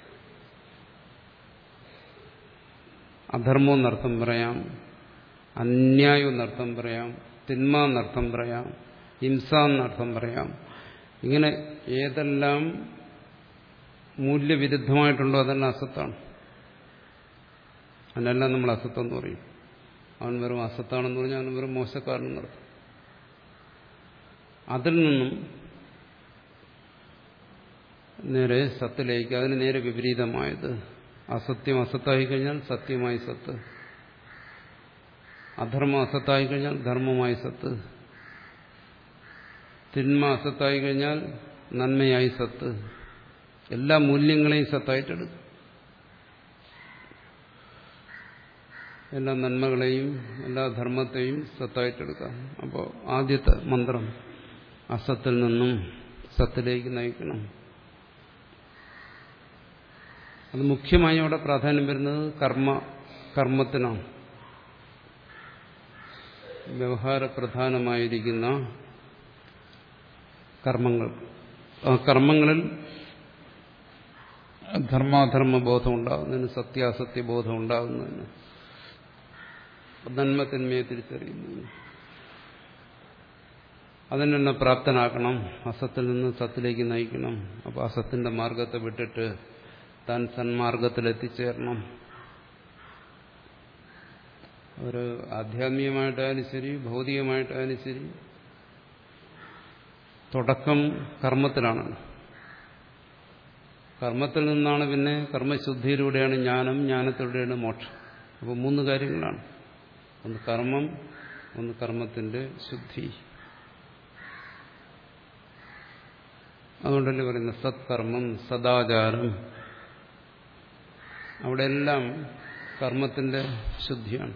Speaker 1: അധർമ്മം എന്നർത്ഥം പറയാം, അന്യായം എന്നർത്ഥം പറയാം, തിന്മ എന്നർത്ഥം പറയാം, ഹിംസ എന്നർത്ഥം പറയാം. ഇങ്ങനെ ഏതെല്ലാം മൂല്യവിരുദ്ധമായിട്ടുണ്ടോ അതെല്ലാം അസത്താണ്. അതിനെല്ലാം നമ്മൾ അസത്തെന്ന് പറയും. അവൻ വെറും അസത്താണെന്ന് പറഞ്ഞാൽ അവൻ വെറും മോശക്കാരനെന്ന് അർത്ഥം. അതിൽ നിന്നും നേരെ സത്തിലേക്ക്, അതിന് നേരെ വിപരീതമായത് അസത്യം അസത്തായി കഴിഞ്ഞാൽ സത്യമായി സത്ത്, അധർമ്മം അസത്തായി കഴിഞ്ഞാൽ ധർമ്മമായി സത്ത്, തിന്മ അസത്തായി കഴിഞ്ഞാൽ നന്മയായി സത്ത്. എല്ലാ മൂല്യങ്ങളെയും സത്തായിട്ടെടുക്കും, എല്ലാ നന്മകളെയും എല്ലാ ധർമ്മത്തെയും സത്തായിട്ടെടുക്കാം. അപ്പോൾ ആദ്യത്തെ മന്ത്രം അസത്തിൽ നിന്നും സത്തിലേക്ക് നയിക്കണം. അത് മുഖ്യമായി അവിടെ പ്രാധാന്യം വരുന്നത് കർമ്മ കർമ്മത്തിനാണ്. വ്യവഹാരപ്രധാനമായിരിക്കുന്ന കർമ്മങ്ങൾ, ആ കർമ്മങ്ങളിൽ ധർമാധർമ്മ ബോധം ഉണ്ടാകുന്നതിന്, സത്യാസത്യ ബോധം ഉണ്ടാകുന്നതിന്, നന്മത്തിന്മയെ തിരിച്ചറിയുന്നതിന് അതിനെന്നെ പ്രാപ്തനാക്കണം. അസത്തിൽ നിന്ന് സത്തിലേക്ക് നയിക്കണം. അപ്പോൾ അസത്തിന്റെ മാർഗത്തെ വിട്ടിട്ട് താൻ സന്മാർഗത്തിലെത്തിച്ചേരണം. ഒരു ആധ്യാത്മികമായിട്ടായാലും ശരി ഭൗതികമായിട്ടായാലും ശരി തുടക്കം കർമ്മത്തിലാണ്. കർമ്മത്തിൽ നിന്നാണ് പിന്നെ കർമ്മശുദ്ധിയിലൂടെയാണ് ജ്ഞാനം, ജ്ഞാനത്തിലൂടെയാണ് മോക്ഷം. അപ്പോൾ മൂന്ന് കാര്യങ്ങളാണ്. ഒന്ന് കർമ്മം, ഒന്ന് കർമ്മത്തിന്റെ ശുദ്ധി. അതുകൊണ്ടല്ലേ പറയുന്നത് സത്കർമ്മം സദാചാരം. അവിടെയെല്ലാം കർമ്മത്തിന്റെ ശുദ്ധിയാണ്.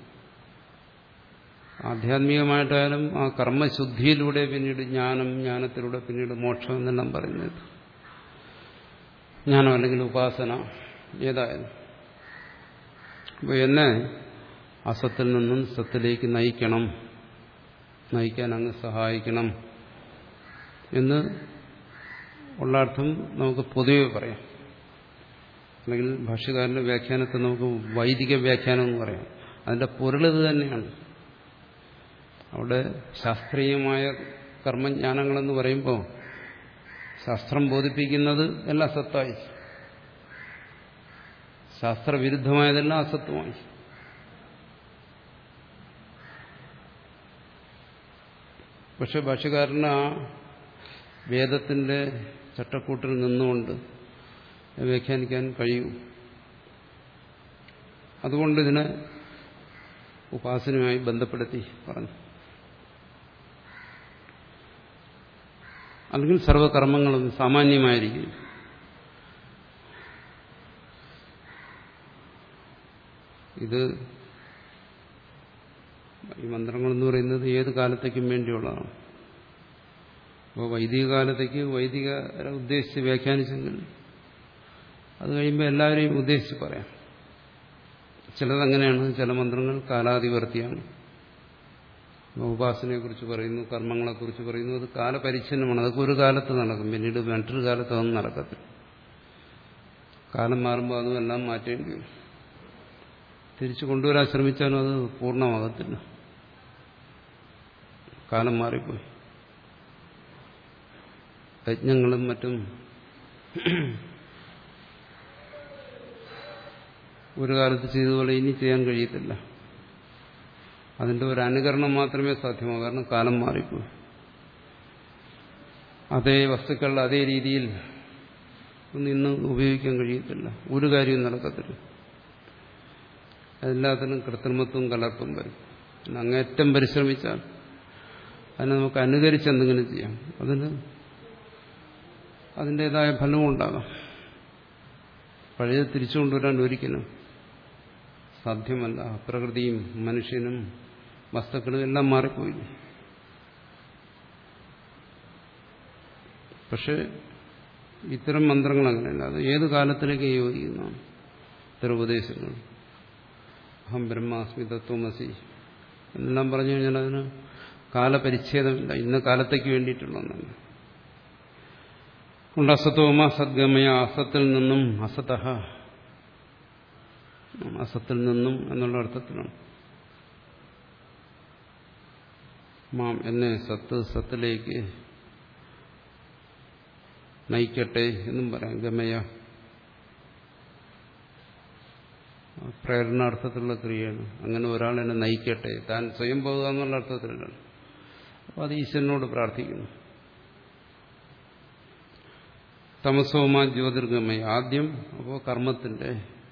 Speaker 1: ആധ്യാത്മികമായിട്ടായാലും ആ കർമ്മശുദ്ധിയിലൂടെ പിന്നീട് ജ്ഞാനം, ജ്ഞാനത്തിലൂടെ പിന്നീട് മോക്ഷം എന്നെല്ലാം പറയുന്നത്. ജ്ഞാനം അല്ലെങ്കിൽ ഉപാസന ഏതായാലും. അപ്പോൾ എന്നെ അസത്തിൽ നിന്നും സത്തിലേക്ക് നയിക്കണം, നയിക്കാൻ അങ്ങ് സഹായിക്കണം എന്ന് ഉള്ള അർത്ഥം നമുക്ക് പൊതുവെ പറയാം. അല്ലെങ്കിൽ ഭാഷ്യകാരന്റെ വ്യാഖ്യാനത്തെ നമുക്ക് വൈദിക വ്യാഖ്യാനം എന്ന് പറയാം. അതിന്റെ പൊരുളിത് തന്നെയാണ്. അവിടെ ശാസ്ത്രീയമായ കർമ്മജ്ഞാനങ്ങളെന്ന് പറയുമ്പോൾ ശാസ്ത്രം ബോധിപ്പിക്കുന്നത് എല്ലാം സത്തായി, ശാസ്ത്രവിരുദ്ധമായതെല്ലാം അസത്വമായി. പക്ഷെ ഭാഷ്യകാരന് ആ വേദത്തിന്റെ ചട്ടക്കൂട്ടിൽ നിന്നുകൊണ്ട് വ്യാഖ്യാനിക്കാൻ കഴിയും. അതുകൊണ്ട് ഇതിനെ ഉപാസനയുമായി ബന്ധപ്പെടുത്തി പറഞ്ഞു. അല്ലെങ്കിൽ സർവകർമ്മങ്ങളും സാമാന്യമായിരിക്കും. ഇത് ഈ മന്ത്രങ്ങളെന്ന് പറയുന്നത് ഏത് കാലത്തേക്കും വേണ്ടിയുള്ളതാണ്. അപ്പോൾ വൈദിക കാലത്തേക്ക് വൈദികരെ ഉദ്ദേശിച്ച് വ്യാഖ്യാനിച്ചെങ്കിൽ അത് കഴിയുമ്പോൾ എല്ലാവരെയും ഉദ്ദേശിച്ച് പറയാം. ചിലതങ്ങനെയാണ്, ചില മന്ത്രങ്ങൾ കാലാധിവർത്തിയാണ്. ഉപാസനയെക്കുറിച്ച് പറയുന്നു, കർമ്മങ്ങളെക്കുറിച്ച് പറയുന്നു. അത് കാലപരിച്ഛിന്നമാണ്. അതൊക്കെ ഒരു കാലത്ത് നടക്കും, പിന്നീട് മറ്റൊരു കാലത്ത് അതൊന്നും നടക്കത്തില്ല. കാലം മാറുമ്പോൾ അതും എല്ലാം മാറ്റേണ്ടി വരും. തിരിച്ചു കൊണ്ടുവരാൻ ശ്രമിച്ചാലും അത് പൂർണ്ണമാകത്തില്ല, കാലം മാറിപ്പോയി. യജ്ഞങ്ങളും മറ്റും ഒരു കാലത്ത് ചെയ്തതുപോലെ ഇനി ചെയ്യാൻ കഴിയത്തില്ല. അതിന്റെ ഒരു അനുകരണം മാത്രമേ സാധ്യമാകൂ. കാരണം കാലം മാറിപ്പോയി. അതേ വസ്തുക്കൾ അതേ രീതിയിൽ ഇന്ന് ഉപയോഗിക്കാൻ കഴിയത്തില്ല. ഒരു കാര്യവും നടക്കത്തില്ല. എല്ലാത്തിനും കൃത്രിമത്വം കലർപ്പും വരും. അങ്ങേറ്റം പരിശ്രമിച്ചാൽ അതിനെ നമുക്ക് അനുകരിച്ച് എന്തെങ്കിലും ചെയ്യാം. അതിന് അതിൻ്റെതായ ഫലവും ഉണ്ടാകാം. പഴയത് തിരിച്ചു കൊണ്ടുവരാൻ ഒരിക്കലും സാധ്യമല്ല. പ്രകൃതിയും മനുഷ്യനും വസ്തുക്കളും എല്ലാം മാറിപ്പോയി. പക്ഷെ ഇത്തരം മന്ത്രങ്ങൾ അങ്ങനെയല്ല. അത് ഏത് കാലത്തിലേക്ക് യോജിക്കുന്നതാണ് ഇത്തരം ഉപദേശങ്ങൾ. അഹം ബ്രഹ്മാസ്മി തത്വമസി എന്നെല്ലാം പറഞ്ഞു കഴിഞ്ഞാൽ അതിന് കാലപരിച്ഛേദമില്ല. ഇന്ന കാലത്തേക്ക് വേണ്ടിയിട്ടുള്ള ഒന്നല്ല. ഉണ്ട് അസത്തോമ സദ്ഗമയ, അസത്തിൽ നിന്നും അസതഃ, അസത്തിൽ നിന്നും എന്നുള്ള അർത്ഥത്തിലാണ്. മാം എന്നെ സത്ത് സത്തിലേക്ക് നയിക്കട്ടെ എന്നും പറയാം. ഗമയ പ്രേരണാർത്ഥത്തിലുള്ള ക്രിയയാണ്. അങ്ങനെ ഒരാൾ എന്നെ നയിക്കട്ടെ, താൻ സ്വയം പോകുക എന്നുള്ള അർത്ഥത്തിലാണ്. അപ്പോൾ അത് ഈശ്വരനോട് പ്രാർത്ഥിക്കുന്നു. തമസോമാ ജ്യോതിർഗമയ, ആദ്യം അപ്പോൾ കർമ്മത്തിന്റെ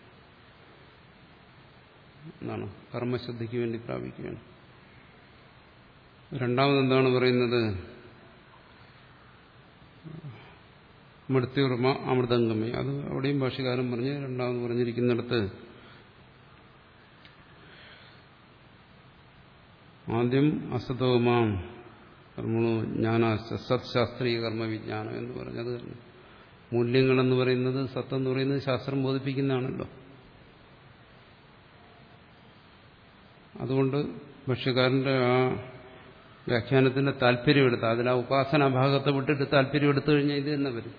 Speaker 1: എന്നാണ്, കർമ്മശുദ്ധിക്ക് വേണ്ടി പ്രാപിക്കുകയാണ്. രണ്ടാമതെന്താണ് പറയുന്നത്? മൃത്യുർമ അമൃതംഗമയ, അത് അവിടെയും ഭാഷ്യകാരൻ പറഞ്ഞ് രണ്ടാമത് പറഞ്ഞിരിക്കുന്നിടത്ത് ആദ്യം അസതോമാം കർമ്മണോ ജ്ഞാനാശ്ച സത് ശാസ്ത്രീയ കർമ്മവിജ്ഞാനം എന്ന് പറഞ്ഞത്. മൂല്യങ്ങളെന്ന് പറയുന്നത്, സത്തെന്ന് പറയുന്നത് ശാസ്ത്രം ബോധിപ്പിക്കുന്നതാണല്ലോ. അതുകൊണ്ട് ഭാഷ്യകാരന്റെ ആ വ്യാഖ്യാനത്തിന്റെ താല്പര്യം എടുത്ത്, അതിൽ ആ ഉപാസനാ ഭാഗത്തെ വിട്ടിട്ട് താല്പര്യം എടുത്തു കഴിഞ്ഞാൽ ഇത് തന്നെ വരും.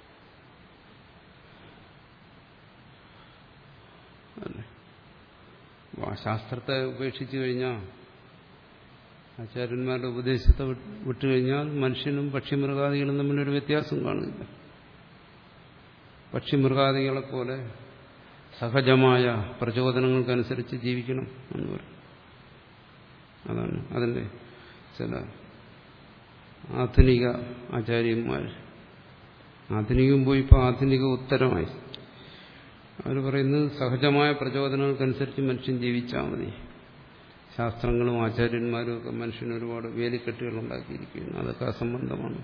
Speaker 1: ശാസ്ത്രത്തെ ഉപേക്ഷിച്ചു കഴിഞ്ഞാൽ, ആചാര്യന്മാരുടെ ഉപദേശത്തെ വിട്ടുകഴിഞ്ഞാൽ മനുഷ്യനും പക്ഷിമൃഗാദികളും തമ്മിലൊരു വ്യത്യാസം കാണില്ല. പക്ഷിമൃഗാദികളെ പോലെ സഹജമായ പ്രചോദനങ്ങൾക്കനുസരിച്ച് ജീവിക്കണം എന്ന് പറയും. അതാണ് അതിൻ്റെ ചില ആധുനിക ആചാര്യന്മാർ. ആധുനികം പോയി ഇപ്പോൾ ആധുനിക ഉത്തരമായി. അവർ പറയുന്നത് സഹജമായ പ്രചോദനങ്ങൾക്കനുസരിച്ച് മനുഷ്യൻ ജീവിച്ചാൽ മതി. ശാസ്ത്രങ്ങളും ആചാര്യന്മാരും ഒക്കെ മനുഷ്യന് ഒരുപാട് വേലിക്കെട്ടുകൾ ഉണ്ടാക്കിയിരിക്കുന്നു. അതൊക്കെ അസംബന്ധമാണ്.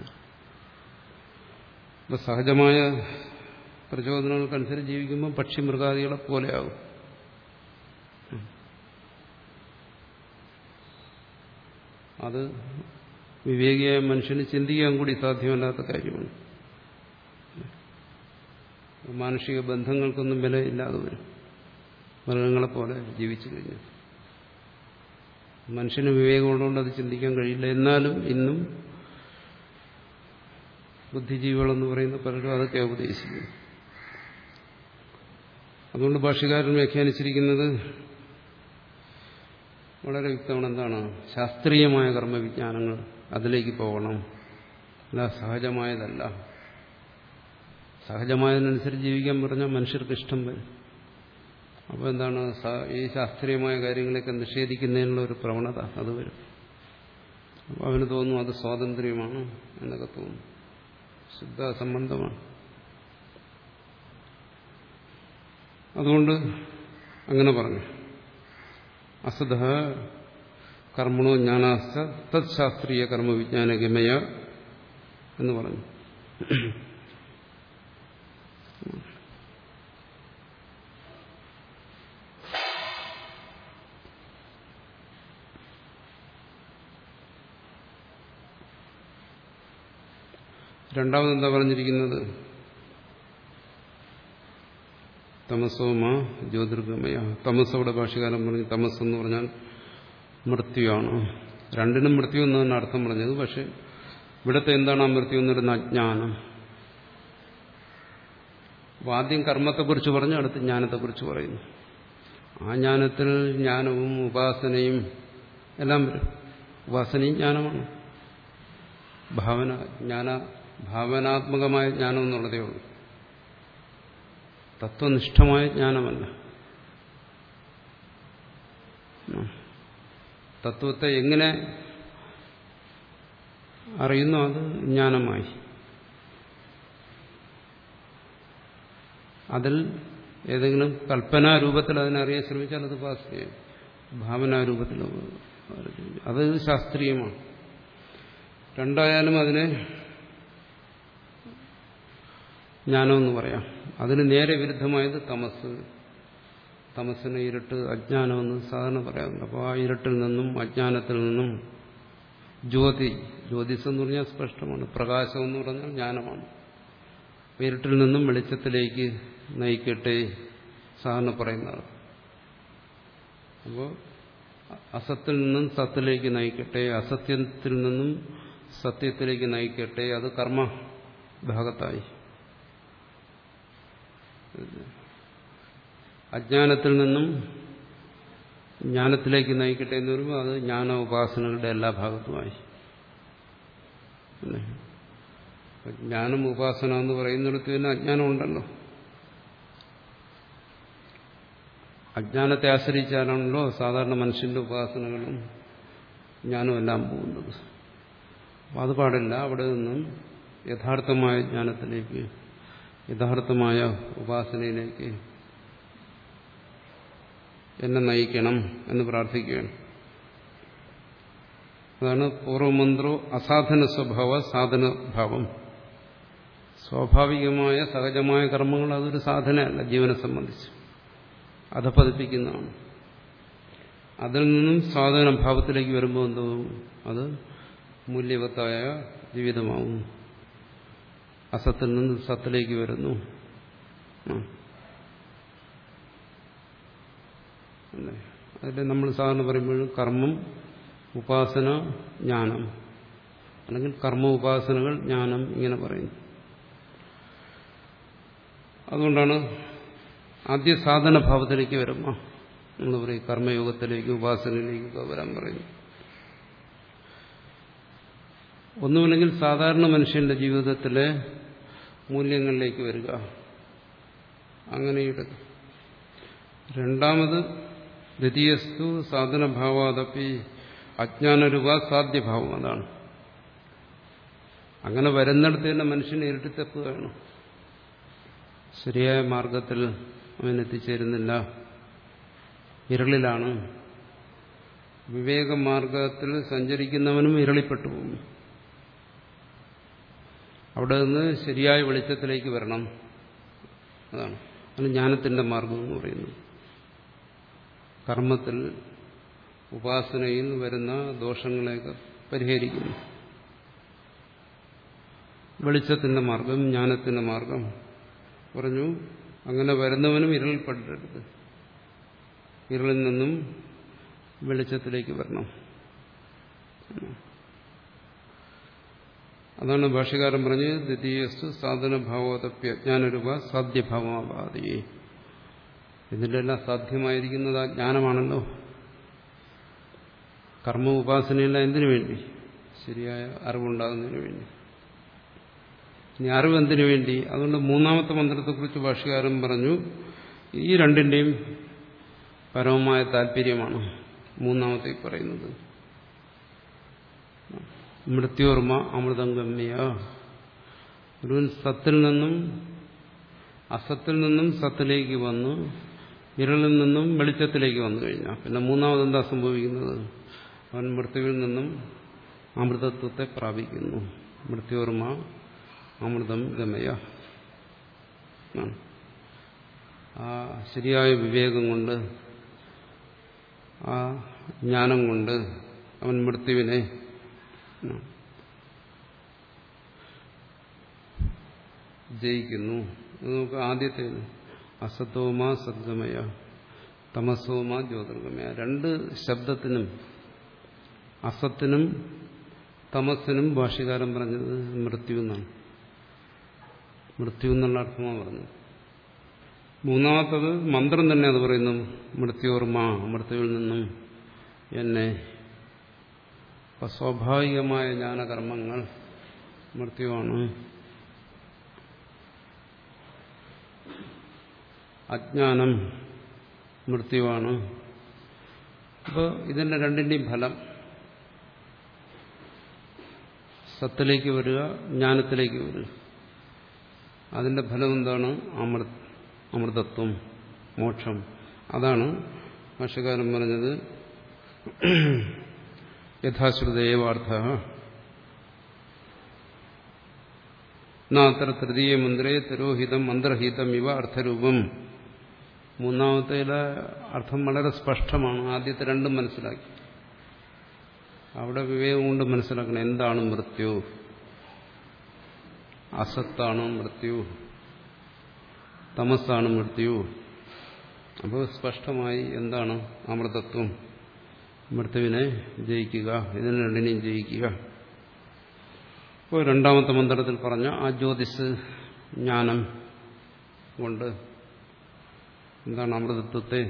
Speaker 1: അപ്പോൾ സഹജമായ പ്രചോദനങ്ങൾക്കനുസരിച്ച് ജീവിക്കുമ്പോൾ പക്ഷി മൃഗാദികളെ പോലെയാകും. അത് വിവേകിയായ മനുഷ്യന് ചിന്തിക്കാൻ കൂടി സാധ്യമല്ലാത്ത കാര്യമാണ്. മാനുഷിക ബന്ധങ്ങൾക്കൊന്നും വിലയില്ലാതെ വരും മൃഗങ്ങളെപ്പോലെ ജീവിച്ചു കഴിഞ്ഞാൽ. മനുഷ്യന് വിവേകമുള്ളതുകൊണ്ട് അത് ചിന്തിക്കാൻ കഴിയില്ല. എന്നാലും ഇന്നും ബുദ്ധിജീവികളെന്ന് പറയുന്ന പലരും അതൊക്കെ ഉപദേശിക്കുന്നു. അതുകൊണ്ട് ഭാഷ്യകാരൻ വ്യാഖ്യാനിച്ചിരിക്കുന്നത് വളരെ യുക്തമാണ്. എന്താണ്? ശാസ്ത്രീയമായ കർമ്മവിജ്ഞാനങ്ങൾ അതിലേക്ക് പോകണം, അല്ല സഹജമായതല്ല. സഹജമായതിനനുസരിച്ച് ജീവിക്കാൻ പറഞ്ഞാൽ മനുഷ്യർക്ക് ഇഷ്ടം വരും. അപ്പോൾ എന്താണ്? ഈ ശാസ്ത്രീയമായ കാര്യങ്ങളൊക്കെ നിഷേധിക്കുന്നതിനുള്ള ഒരു പ്രവണത അത് വരും. അപ്പോൾ അവന് തോന്നും അത് സ്വാതന്ത്ര്യമാണ് എന്നൊക്കെ തോന്നും. ശുദ്ധ സംബന്ധമാണ്. അതുകൊണ്ട് അങ്ങനെ പറഞ്ഞു. അസത കർമ്മണോ ജ്ഞാനാശ്ച തത് ശാസ്ത്രീയ കർമ്മവിജ്ഞാനഗമയ എന്ന് പറഞ്ഞു. രണ്ടാമതെന്താ പറഞ്ഞിരിക്കുന്നത്? തമസോമ ജ്യോതിർഗമയ. തമസോടെ ഭാഷ്യകാരൻ പറഞ്ഞു തമസ് എന്ന് പറഞ്ഞാൽ മൃത്യുവാണ്. രണ്ടിനും മൃത്യു എന്നാണ് അർത്ഥം പറഞ്ഞത്. പക്ഷെ ഇവിടുത്തെ എന്താണ് ആ മൃത്യു എന്ന് പറയുന്ന അജ്ഞാനം. അപ്പോൾ ആദ്യം കർമ്മത്തെക്കുറിച്ച് പറഞ്ഞു, അടുത്ത് ജ്ഞാനത്തെക്കുറിച്ച് പറയുന്നു. ആ ജ്ഞാനത്തിൽ ജ്ഞാനവും ഉപാസനയും എല്ലാം വരും. ഉപാസനയും ജ്ഞാനമാണ്. ഭാവന ജ്ഞാന ഭാവനാത്മകമായ ജ്ഞാനം എന്നുള്ളതേ ഉള്ളൂ. തത്വനിഷ്ഠമായ ജ്ഞാനമല്ല. തത്വത്തെ എങ്ങനെ അറിയുന്നു അത് ജ്ഞാനമായി. അതിൽ ഏതെങ്കിലും കൽപ്പനാരൂപത്തിൽ അതിനറിയാൻ ശ്രമിച്ചാൽ അത് ഉപാസനയാണ്. ഭാവനാരൂപത്തിൽ അത് ശാസ്ത്രീയമാണ്. രണ്ടായാലും അതിനെ ജ്ഞാനമെന്ന് പറയാം. അതിന് നേരെ വിരുദ്ധമായത് തമസ്. തമസ്സിന് ഇരുട്ട്, അജ്ഞാനമെന്ന് സാധാരണ പറയാറുണ്ട്. അപ്പോൾ ആ ഇരുട്ടിൽ നിന്നും അജ്ഞാനത്തിൽ നിന്നും ജ്യോതി, ജ്യോതിസ് എന്ന് പറഞ്ഞാൽ സ്പഷ്ടമാണ്. പ്രകാശം എന്ന് പറഞ്ഞാൽ ജ്ഞാനമാണ്. ഇരുട്ടിൽ നിന്നും വെളിച്ചത്തിലേക്ക് നയിക്കട്ടെ സാധാരണ പറയുന്നത്. അപ്പോൾ അസത്തിൽ നിന്നും സത്തിലേക്ക് നയിക്കട്ടെ, അസത്യത്തിൽ നിന്നും സത്യത്തിലേക്ക് നയിക്കട്ടെ. അത് കർമ്മ ഭാഗത്തായി. അജ്ഞാനത്തിൽ നിന്നും ജ്ഞാനത്തിലേക്ക് നയിക്കട്ടെ എന്ന് പറയുമ്പോൾ അത് ജ്ഞാന ഉപാസനകളുടെ എല്ലാ ഭാഗത്തുമായി. ജ്ഞാനം ഉപാസന എന്ന് പറയുന്നിടത്ത് തന്നെ അജ്ഞാനം ഉണ്ടല്ലോ. അജ്ഞാനത്തെ ആശ്രയിച്ചാണല്ലോ സാധാരണ മനുഷ്യന്റെ ഉപാസനകളും ജ്ഞാനവും എല്ലാം പോകുന്നത്. അപ്പം അത് പാടില്ല. അവിടെ നിന്നും യഥാർത്ഥമായ ജ്ഞാനത്തിലേക്ക്, യഥാർത്ഥമായ ഉപാസനയിലേക്ക് എന്നെ നയിക്കണം എന്ന് പ്രാർത്ഥിക്കുകയാണ്. അതാണ് പൂർവമന്ത്രോ അസാധന സ്വഭാവ സാധനഭാവം. സ്വാഭാവികമായ സഹജമായ കർമ്മങ്ങൾ അതൊരു സാധനയല്ല. ജീവനെ സംബന്ധിച്ച് അധപതിപ്പിക്കുന്നതാണ്. അതിൽ നിന്നും സാധനഭാവത്തിലേക്ക് വരുമ്പോൾ എന്തോ അത് മൂല്യവത്തായ ജീവിതമാവും. അസത്തിൽ നിന്ന് സത്തിലേക്ക് വരുന്നു. അതിൽ നമ്മൾ സാധാരണ പറയുമ്പോഴും കർമ്മം, ഉപാസന, ജ്ഞാനം, അല്ലെങ്കിൽ കർമ്മ ഉപാസനകൾ, ജ്ഞാനം, ഇങ്ങനെ പറയുന്നു. അതുകൊണ്ടാണ് ആദ്യ സാധനഭാവത്തിലേക്ക് വരുമ്പോൾ നമ്മൾ പറയും കർമ്മയോഗത്തിലേക്ക്, ഉപാസനയിലേക്കൊക്കെ വരാൻ പറയുന്നു. ഒന്നുമില്ലെങ്കിൽ സാധാരണ മനുഷ്യന്റെ ജീവിതത്തിലെ മൂല്യങ്ങളിലേക്ക് വരിക, അങ്ങനെയുടെ. രണ്ടാമത് ദ്വിതീയസ്തു സാധനഭാവാദപ്പി അജ്ഞാനരൂപ സാധ്യഭാവം. അതാണ് അങ്ങനെ വരുന്നിടത്ത് തന്നെ മനുഷ്യനെ ഇരുട്ടിത്തപ്പുകയാണ്. ശരിയായ മാർഗത്തിൽ അവൻ എത്തിച്ചേരുന്നില്ല, ഇരളിലാണ്. വിവേകമാർഗത്തിൽ സഞ്ചരിക്കുന്നവനും ഇരളിപ്പെട്ടു പോകും. അവിടെ നിന്ന് ശരിയായ വെളിച്ചത്തിലേക്ക് വരണം. അതാണ് അതിന് ജ്ഞാനത്തിന്റെ മാർഗം എന്ന് പറയുന്നത്. കർമ്മത്തിൽ, ഉപാസനയിൽ വരുന്ന ദോഷങ്ങളെയൊക്കെ പരിഹരിക്കുന്നു. വെളിച്ചത്തിന്റെ മാർഗം, ജ്ഞാനത്തിന്റെ മാർഗം പറഞ്ഞു. അങ്ങനെ വരുന്നവനും ഇരളിൽപ്പെടരുത്. ഇരുളിൽ നിന്നും വെളിച്ചത്തിലേക്ക് വരണം. അതാണ് ഭാഷ്യകാരൻ പറഞ്ഞ് ദ്വിതീയസ്തു സാധനഭാവോതപ്യ അജ്ഞാനരൂപ സാധ്യഭാവമാവാതി. ഇതിന്റെ എല്ലാം സാധ്യമായിരിക്കുന്നത് ജ്ഞാനമാണല്ലോ. കർമ്മ ഉപാസനയെല്ലാം എന്തിനു വേണ്ടി? ശരിയായ അറിവുണ്ടാകുന്നതിന് വേണ്ടി. ഇനി അറിവ് എന്തിനു വേണ്ടി? അതുകൊണ്ട് മൂന്നാമത്തെ മന്ത്രത്തെക്കുറിച്ച് ഭാഷ്യകാരൻ പറഞ്ഞു ഈ രണ്ടിന്റെയും പരമമായ താല്പര്യമാണ് മൂന്നാമത്തെ പറയുന്നത്. മൃത്യോർമ്മ അമൃതം ഗമ്യ. ഒരു സത്തിൽ നിന്നും അസത്തിൽ നിന്നും സത്തിലേക്ക് വന്നു, ഇരുളിൽ നിന്നും വെളിച്ചത്തിലേക്ക് വന്നു കഴിഞ്ഞാൽ പിന്നെ മൂന്നാമതെന്താ സംഭവിക്കുന്നത്? അവൻ മൃത്യുവിൽ നിന്നും അമൃതത്വത്തെ പ്രാപിക്കുന്നു. മൃത്യോർമ്മ അമൃതം ഗമയ. ആ ശരിയായ വിവേകം കൊണ്ട്, ആ ജ്ഞാനം കൊണ്ട് അവൻ മൃത്യുവിനെ ജയിക്കുന്നു. നമുക്ക് ആദ്യത്തെ അസത്തോമ സദ്ഗമയ, തമസോമ ജ്യോതിർഗമയ. രണ്ട് ശബ്ദത്തിനും, അസത്തിനും തമസിനും ഭാഷ്യകാരൻ പറഞ്ഞത് മൃത്യു എന്നാണ്. മൃത്യു എന്നുള്ള അർത്ഥമാണ് പറഞ്ഞത്. മൂന്നാമത്തത് മന്ത്രം തന്നെ അത് പറയുന്നു. മൃത്യോർമ്മ, മൃത്യുവിൽ നിന്നും എന്നെ. അപ്പൊ സ്വാഭാവികമായ ജ്ഞാനകർമ്മങ്ങൾ മൃത്യുവാണ്. അജ്ഞാനം മൃത്യുവാണ്. അപ്പോൾ ഇതിന്റെ രണ്ടിന്റെയും ഫലം സത്തിലേക്ക് വരിക, ജ്ഞാനത്തിലേക്ക് വരിക. അതിന്റെ ഫലം എന്താണ്? അമൃത അമൃതത്വം, മോക്ഷം. അതാണ് ഭാഷ്യകാരൻ പറഞ്ഞത് യഥാശ്രുതേവാർത്ഥ നാത്ര തൃതീയ മന്ത്രേ തിരോഹിതം മന്ത്രഹിതം ഇവ അർത്ഥരൂപം. മൂന്നാമത്തേലെ അർത്ഥം വളരെ സ്പഷ്ടമാണ്. ആദ്യത്തെ രണ്ടും മനസ്സിലാക്കി. അവിടെ വിവേകം കൊണ്ട് മനസ്സിലാക്കണം എന്താണ് മൃത്യു. അസത്താണ് മൃത്യു, തമസ്സാണ് മൃത്യു. അപ്പോൾ സ്പഷ്ടമായി എന്താണ് അമൃതത്വം, മൃത്യുവിനെ ജയിക്കുക, ഇതിനെ രണ്ടിനെയും ജയിക്കുക. ഇപ്പോൾ രണ്ടാമത്തെ മന്ത്രത്തിൽ പറഞ്ഞ ആ ജ്യോതിസ് ജ്ഞാനം കൊണ്ട് എന്താണ് അമൃതത്വത്തെ,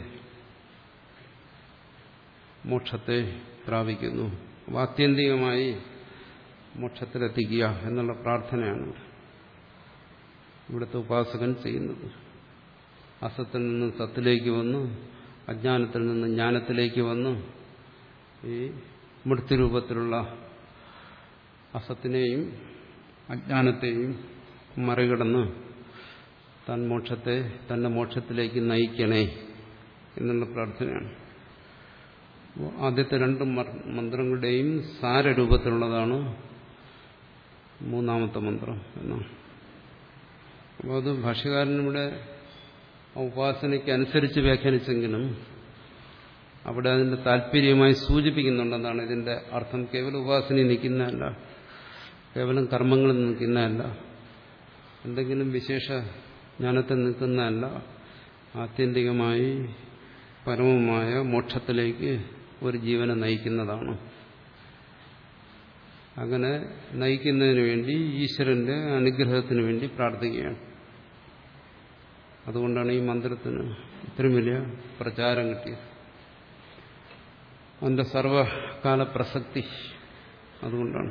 Speaker 1: മോക്ഷത്തെ പ്രാപിക്കുന്നു. അപ്പോൾ ആത്യന്തികമായി മോക്ഷത്തിലെത്തിക്കുക എന്നുള്ള പ്രാർത്ഥനയാണ് ഇവിടുത്തെ ഉപാസകൻ ചെയ്യുന്നത്. അസത്തിൽ നിന്ന് സത്തിലേക്ക് വന്ന്, അജ്ഞാനത്തിൽ നിന്ന് ജ്ഞാനത്തിലേക്ക് വന്ന്, ഈ മൃത്യുരൂപത്തിലുള്ള അസത്തിനെയും അജ്ഞാനത്തെയും മറികടന്ന് താൻ മോക്ഷത്തെ തന്റെ മോക്ഷത്തിലേക്ക് നയിക്കണേ എന്നുള്ള പ്രാർത്ഥനയാണ്. ആദ്യത്തെ രണ്ട് മന്ത്രങ്ങളുടെയും സാരരൂപത്തിലുള്ളതാണ് മൂന്നാമത്തെ മന്ത്രം എന്നാണ്. അപ്പോൾ അത് ഭാഷ്യകാരനിവിടെ ഉപാസനയ്ക്ക് അനുസരിച്ച് വ്യാഖ്യാനിച്ചെങ്കിലും അവിടെ അതിന്റെ താല്പര്യമായി സൂചിപ്പിക്കുന്നുണ്ടെന്നാണ് ഇതിന്റെ അർത്ഥം. കേവലം ഉപാസനയിൽ നിൽക്കുന്നതല്ല, കേവലം കർമ്മങ്ങളിൽ നിൽക്കുന്നതല്ല, എന്തെങ്കിലും വിശേഷ ജ്ഞാനത്തിൽ നിൽക്കുന്നതല്ല, ആത്യന്തികമായി പരമമായ മോക്ഷത്തിലേക്ക് ഒരു ജീവനെ നയിക്കുന്നതാണ്. അങ്ങനെ നയിക്കുന്നതിന് വേണ്ടി ഈശ്വരന്റെ അനുഗ്രഹത്തിന് വേണ്ടി പ്രാർത്ഥിക്കുകയാണ്. അതുകൊണ്ടാണ് ഈ മന്ത്രത്തിന് ഇത്രയും വലിയ പ്രചാരം കിട്ടിയത്. അതിന്റെ സർവകാല പ്രസക്തി അതുകൊണ്ടാണ്.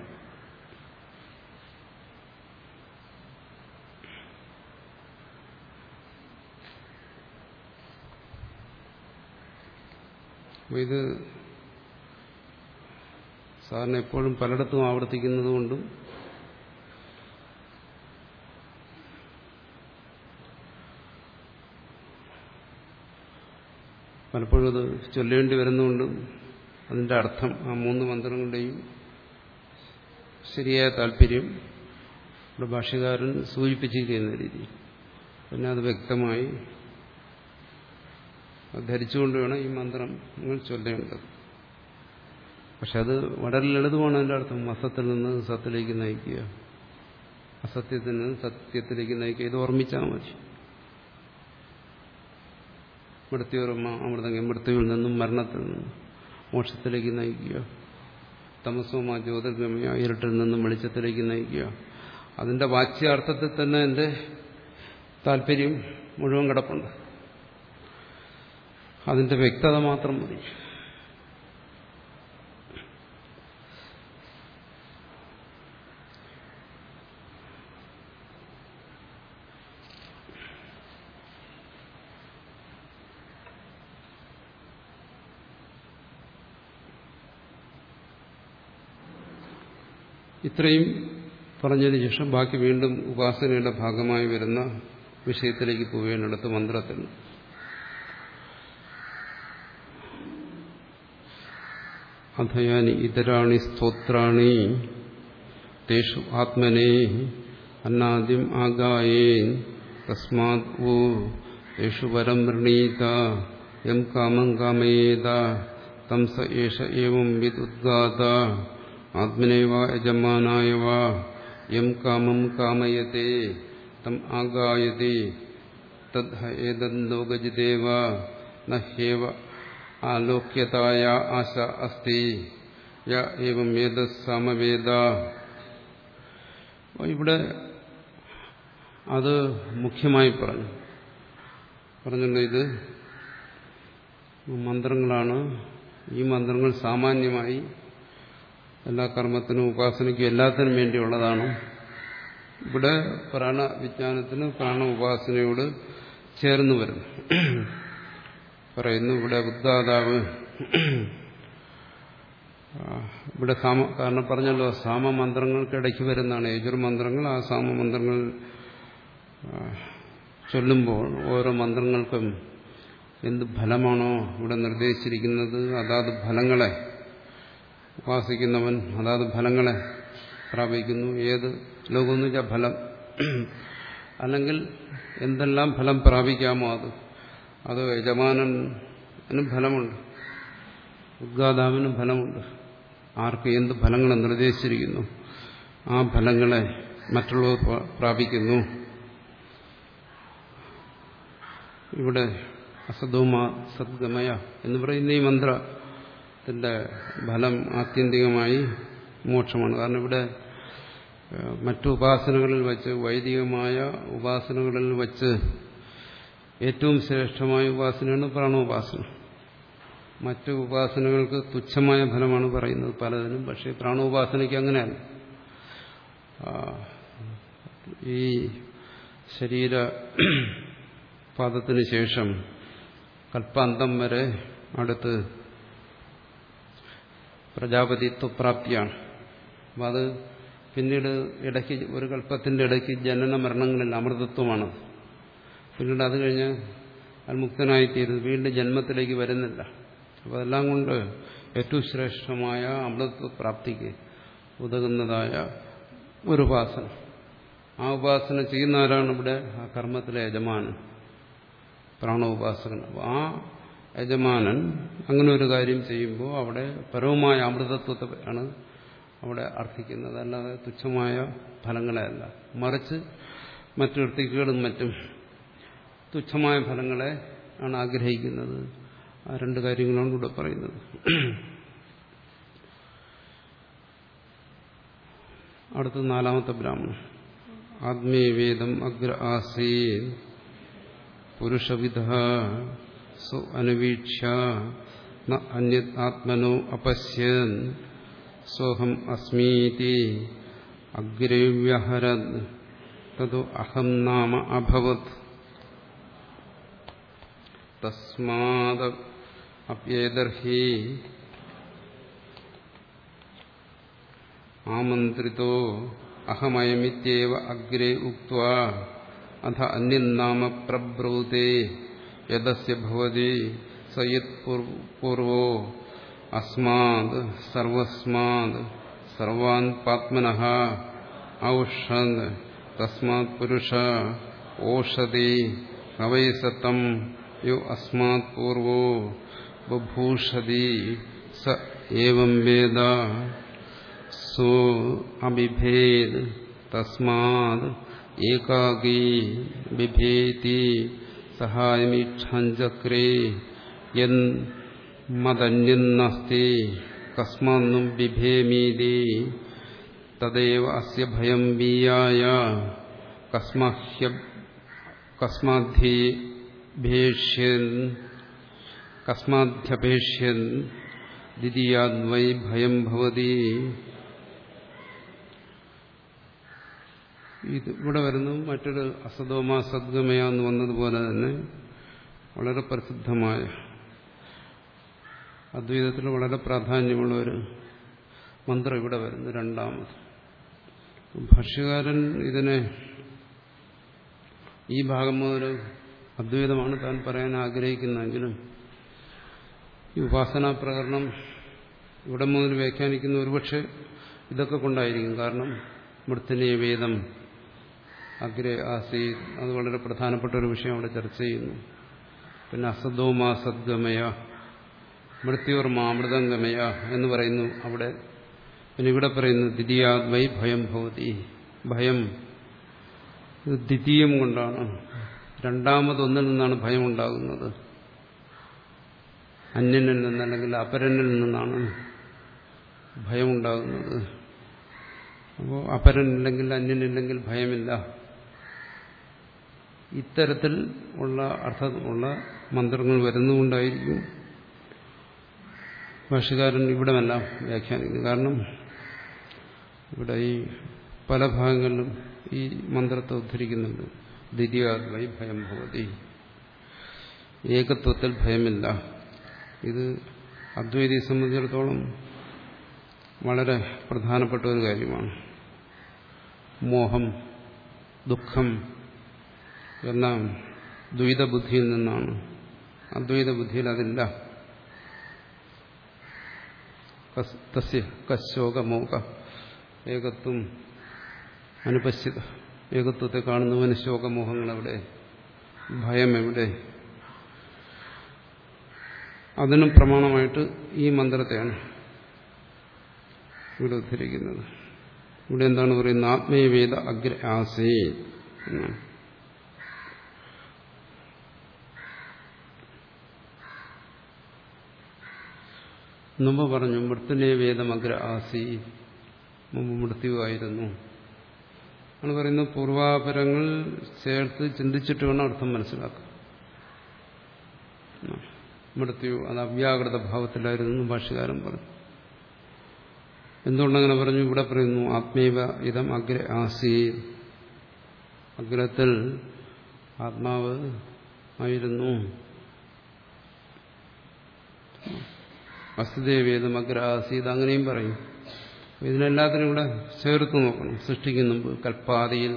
Speaker 1: അപ്പോൾ ഇത് സാധാരണ എപ്പോഴും പലയിടത്തും ആവർത്തിക്കുന്നത് കൊണ്ടും പലപ്പോഴും അത് ചൊല്ലേണ്ടി വരുന്നതുകൊണ്ടും അതിന്റെ അർത്ഥം ആ മൂന്ന് മന്ത്രങ്ങളുടെയും ശരിയായ താല്പര്യം ഇവിടെ ഭാഷ്യകാരൻ സൂചിപ്പിച്ചിരിക്കുന്ന രീതി പിന്നെ അത് വ്യക്തമായി ധരിച്ചുകൊണ്ട് വേണം ഈ മന്ത്രം നിങ്ങൾ ചൊല്ലേണ്ടത്. പക്ഷെ അത് വളരെ ലളിതമാണ്. അതിൻ്റെ അർത്ഥം അസത്തിൽ നിന്ന് സത്തിലേക്ക് നയിക്കുക, അസത്യത്തിൽ നിന്ന് സത്യത്തിലേക്ക് നയിക്കുക. ഇത് ഓർമ്മിച്ചാൽ മതി. മൃത്യുർമ്മ അമൃതങ്ങ, മൃത്യുവിൽ നിന്നും മരണത്തിൽ നിന്നും മോക്ഷത്തിലേക്ക് നയിക്കുക. തമസോമ ജ്യോതിർഗമയ, ഇരുട്ടിൽ നിന്നും വെളിച്ചത്തിലേക്ക് നയിക്കുക. അതിന്റെ വാച്യാർത്ഥത്തിൽ തന്നെ എൻ്റെ താല്പര്യം മുഴുവൻ കിടപ്പുണ്ട്. അതിന്റെ വ്യക്തത മാത്രം മതി. ഇത്രയും പറഞ്ഞതിന് ശേഷം ബാക്കി വീണ്ടും ഉപാസനയുടെ ഭാഗമായി വരുന്ന വിഷയത്തിലേക്ക് പോവുകയാണ് അടുത്ത മന്ത്രത്തിൽ. അഥയാനി ഇതരാണി സ്തോത്രാണി തേഷു ആത്മനേ അന്നാദ്യം ആഗായേൻ തസ്മാത് വോ യേഷു വരം വൃണീത യം കാമം കാമയേത തം സ ഏഷ ഏവം വിദുദ്ഗാത ആത്മനേവ യജമാനായ വാ യം കാമം കാമയത്തെ തം ആഗായതി തദ് ഏതന്ലോകജിതേവ നഹ്യേവ ആലോക്യതായ ആശ അസ്തി യ ഏവം ഏതസ് സമവേദ. ഇവിടെ അത് മുഖ്യമായി പറഞ്ഞു പറഞ്ഞിട്ടുണ്ട്. ഇത് മന്ത്രങ്ങളാണ്. ഈ മന്ത്രങ്ങൾ സാമാന്യമായി എല്ലാ കർമ്മത്തിനും ഉപാസനയ്ക്കും എല്ലാത്തിനും വേണ്ടിയുള്ളതാണ്. ഇവിടെ പ്രാണവിജ്ഞാനത്തിന് പ്രാണ ഉപാസനയോട് ചേർന്ന് വരുന്നു പറയുന്നു. ഇവിടെ ഉദ്ഗാതാവ് ഇവിടെ സാമ കാരണം പറഞ്ഞല്ലോ സാമമന്ത്രങ്ങൾക്കിടയ്ക്ക് വരുന്നതാണ് യജുർമന്ത്രങ്ങൾ. ആ സാമമന്ത്രങ്ങൾ ചൊല്ലുമ്പോൾ ഓരോ മന്ത്രങ്ങൾക്കും എന്ത് ഫലമാണോ ഇവിടെ നിർദ്ദേശിച്ചിരിക്കുന്നത് അതാത് ഫലങ്ങളെ ഉപാസിക്കുന്നവൻ അതാത് ഫലങ്ങളെ പ്രാപിക്കുന്നു. ഏത് ലോകമെന്ന് വെച്ചാൽ ഫലം, അല്ലെങ്കിൽ എന്തെല്ലാം ഫലം പ്രാപിക്കാമോ അത് അത് യജമാനനും ഫലമുണ്ട്, ഉദ്ഗാതാവിനും ഫലമുണ്ട്. ആർക്ക് എന്ത് ഫലങ്ങളെ നിർദ്ദേശിച്ചിരിക്കുന്നു ആ ഫലങ്ങളെ മറ്റുള്ളവർ പ്രാപിക്കുന്നു. ഇവിടെ അസതോമ സദ്ഗമയ എന്ന് പറയുന്ന ഈ മന്ത്രത്തിന്റെ ഫലം ആത്യന്തികമായി മോക്ഷമാണ്. കാരണം ഇവിടെ മറ്റു ഉപാസനകളിൽ വച്ച്, വൈദികമായ ഉപാസനകളിൽ വച്ച് ഏറ്റവും ശ്രേഷ്ഠമായ ഉപാസനയാണ് പ്രാണോപാസന. മറ്റു ഉപാസനകൾക്ക് തുച്ഛമായ ഫലമാണ് പറയുന്നത് പലതിനും. പക്ഷേ പ്രാണോപാസനയ്ക്ക് അങ്ങനെയല്ല. ഈ ശരീരപാദത്തിന് ശേഷം കൽപ്പാന്തം വരെ അടുത്ത് പ്രജാപതിത്വപ്രാപ്തിയാണ്. അപ്പം അത് പിന്നീട് ഇടയ്ക്ക് ഒരു കൽപ്പത്തിന്റെ ഇടയ്ക്ക് ജനന മരണങ്ങളിൽ അമൃതത്വമാണ്. പിന്നീട് അത് കഴിഞ്ഞ് അത് മുക്തനായിത്തീരുന്നു, വീണ്ടും ജന്മത്തിലേക്ക് വരുന്നില്ല. അപ്പോൾ അതെല്ലാം കൊണ്ട് ഏറ്റവും ശ്രേഷ്ഠമായ അമൃതത്വപ്രാപ്തിക്ക് ഉതകുന്നതായ ഒരു ഉപാസന. ആ ഉപാസന ചെയ്യുന്ന ആരാണ് ഇവിടെ? ആ കർമ്മത്തിലെ യജമാനൻ, പ്രാണോപാസകൻ. അപ്പോൾ ആ യജമാനൻ അങ്ങനെ ഒരു കാര്യം ചെയ്യുമ്പോൾ അവിടെ പരവുമായ അമൃതത്വത്തെ ആണ് അവിടെ അർത്ഥിക്കുന്നത്, അല്ലാതെ തുച്ഛമായ ഫലങ്ങളെ അല്ല. മറിച്ച് മറ്റു ഋത്തിക്കുകളും മറ്റും തുച്ഛമായ ഫലങ്ങളെ ആണ് ആഗ്രഹിക്കുന്നത്. ആ രണ്ട് കാര്യങ്ങളാണ് ഇവിടെ പറയുന്നത്. അടുത്ത നാലാമത്തെ ബ്രാഹ്മണൻ. ആത്മീയവേദം അഗ്ര ആസീ പുരുഷവിധ സു അനുവീക്ഷ്യ ന അന്യത് ആത്മനോ അപശ്യൻ സോഹം അസ്മീതി അഗ്രേ വ്യഹരത് തതോ അഹം നാമ അഭവത് തസ്മാദ് അപ്യേദർഹി ആമന്ത്രിതോ അഹമയമിത്യേവ അഗ്രേ ഉക്ത്വാ അഥ അന്യന്നാമ പ്രബ്രൂതേ യദസ്യ ഭവതി സയത് പൂർവോ അസ്മാദ് സർവസ്മാദ് സർവാൻ പാത്മനഃ ഔഷദ് തസ്മാത് പുരുഷ ഓഷധി കവൈസതം യോ അസ്മാത് പൂർവോ ബഭൂഷതി സ ഏവം വേദ സോ അബിഭേദ് തസ്മാത് ഏകാകീ ബിഭേതി സഹായമീക്ഷാഞ്ചക്രേ യൻ മദന്യന്നസ്തി കസ്മാന്നും ബിഭേമീതി തദേവ അസ്യ ഭയം വീയായ കസ്മഹ്യ കസ്മാദ്ധ്യേഭ്യേഷ്യൻ കസ്മാദ്ധ്യപേക്ഷ്യൻ ദ്വിതീയാദ്വൈ ഭയം ഭവതി. ഇത് ഇവിടെ വരുന്നു മറ്റൊരു അസതോമ സദ്ഗമയ എന്ന് വന്നതുപോലെ തന്നെ വളരെ പ്രസിദ്ധമായ അദ്വൈതത്തിൽ വളരെ പ്രാധാന്യമുള്ള ഒരു മന്ത്രം ഇവിടെ വരുന്നു രണ്ടാമത്. ഭാഷ്യകാരൻ ഇതിനെ ഈ ഭാഗം മുതൽ അദ്വൈതമാണ് താൻ പറയാൻ ആഗ്രഹിക്കുന്നതെങ്കിലും ഈ ഉപാസനാ പ്രകരണം ഇവിടെ മുതൽ വ്യാഖ്യാനിക്കുന്ന ഒരുപക്ഷെ ഇതൊക്കെ കൊണ്ടായിരിക്കും. കാരണം മൃത്തിനെ വേദം അഗ്രേ ആസീ അത് വളരെ പ്രധാനപ്പെട്ട ഒരു വിഷയം അവിടെ ചർച്ച ചെയ്യുന്നു. പിന്നെ അസതോമാ സദ്ഗമയ മൃത്യോർമാ അമൃതംഗമയ എന്ന് പറയുന്നു അവിടെ. പിന്നെ ഇവിടെ പറയുന്നു ദ്വിതീയാദ്വൈ ഭയം ഭവതി. ഭയം ഇത് ദ്വിതീയം കൊണ്ടാണ്, രണ്ടാമതൊന്നിൽ നിന്നാണ് ഭയം ഉണ്ടാകുന്നത്. അന്യനിൽ നിന്ന് അല്ലെങ്കിൽ അപരനിൽ നിന്നാണ് ഭയമുണ്ടാകുന്നത്. അപ്പോൾ അപരനില്ലെങ്കിൽ അന്യനില്ലെങ്കിൽ ഭയമില്ല. ഇത്തരത്തിൽ ഉള്ള അർത്ഥമുള്ള മന്ത്രങ്ങൾ വരുന്നുകൊണ്ടായിരിക്കും ഭാഷ്യകാരൻ ഇവിടെമെല്ലാം വ്യാഖ്യാനിക്കുന്നു. കാരണം ഇവിടെ ഈ പല ഭാഗങ്ങളിലും ഈ മന്ത്രത്തെ ഉദ്ധരിക്കുന്നുണ്ട്. ദ്വിതീയാദ്വൈ ഭയം ഭവതി, ഏകത്വത്തിൽ ഭയമില്ല. ഇത് അദ്വൈതിയെ സംബന്ധിച്ചിടത്തോളം വളരെ പ്രധാനപ്പെട്ട ഒരു കാര്യമാണ്. മോഹം, ദുഃഖം എല്ലാം ദ്വൈതബുദ്ധിയിൽ നിന്നാണ്. അദ്വൈത ബുദ്ധിയിൽ അതില്ല. തസ്യ കശോകമോക ഏകത്വം അനുപശ്യത. ഏകത്വത്തെ കാണുന്നവന് ശോകമോഹങ്ങൾ എവിടെ? ഭയം എവിടെ? അതിനും പ്രമാണമായിട്ട് ഈ മന്ത്രത്തെയാണ് ഇവിടെ ഉദ്ധരിക്കുന്നത്. ഇവിടെ എന്താണ് പറയുന്നത്? ആത്മീയവേദ അഗ്ര ആസേ എന്നാണ്. മുമ്പ് പറഞ്ഞു മൃത്യുനേ വേദം അഗ്ര ആസി, മുമ്പ് മൃത്യുവായിരുന്നു ആണ് പറയുന്നത്. പൂർവാപരങ്ങൾ ചേർത്ത് ചിന്തിച്ചിട്ട് വേണം അർത്ഥം മനസ്സിലാക്കാം. മൃത്യു അത് അവ്യാകൃത ഭാവത്തിലായിരുന്നു ഭാഷ്യകാരൻ പറഞ്ഞു. എന്തുകൊണ്ടങ്ങനെ പറഞ്ഞു? ഇവിടെ പറയുന്നു ആത്മീവ ഇതം അഗ്ര ആസീ, അഗ്രത്തിൽ ആത്മാവ് ആയിരുന്നു. വസ്തുദേവേദം അഗ്ര ആസീത് അങ്ങനെയും പറയും. ഇതിനെല്ലാത്തിനും ഇവിടെ ചേർത്ത് നോക്കണം. സൃഷ്ടിക്കുന്ന മുമ്പ് കൽപ്പാദിയിൽ,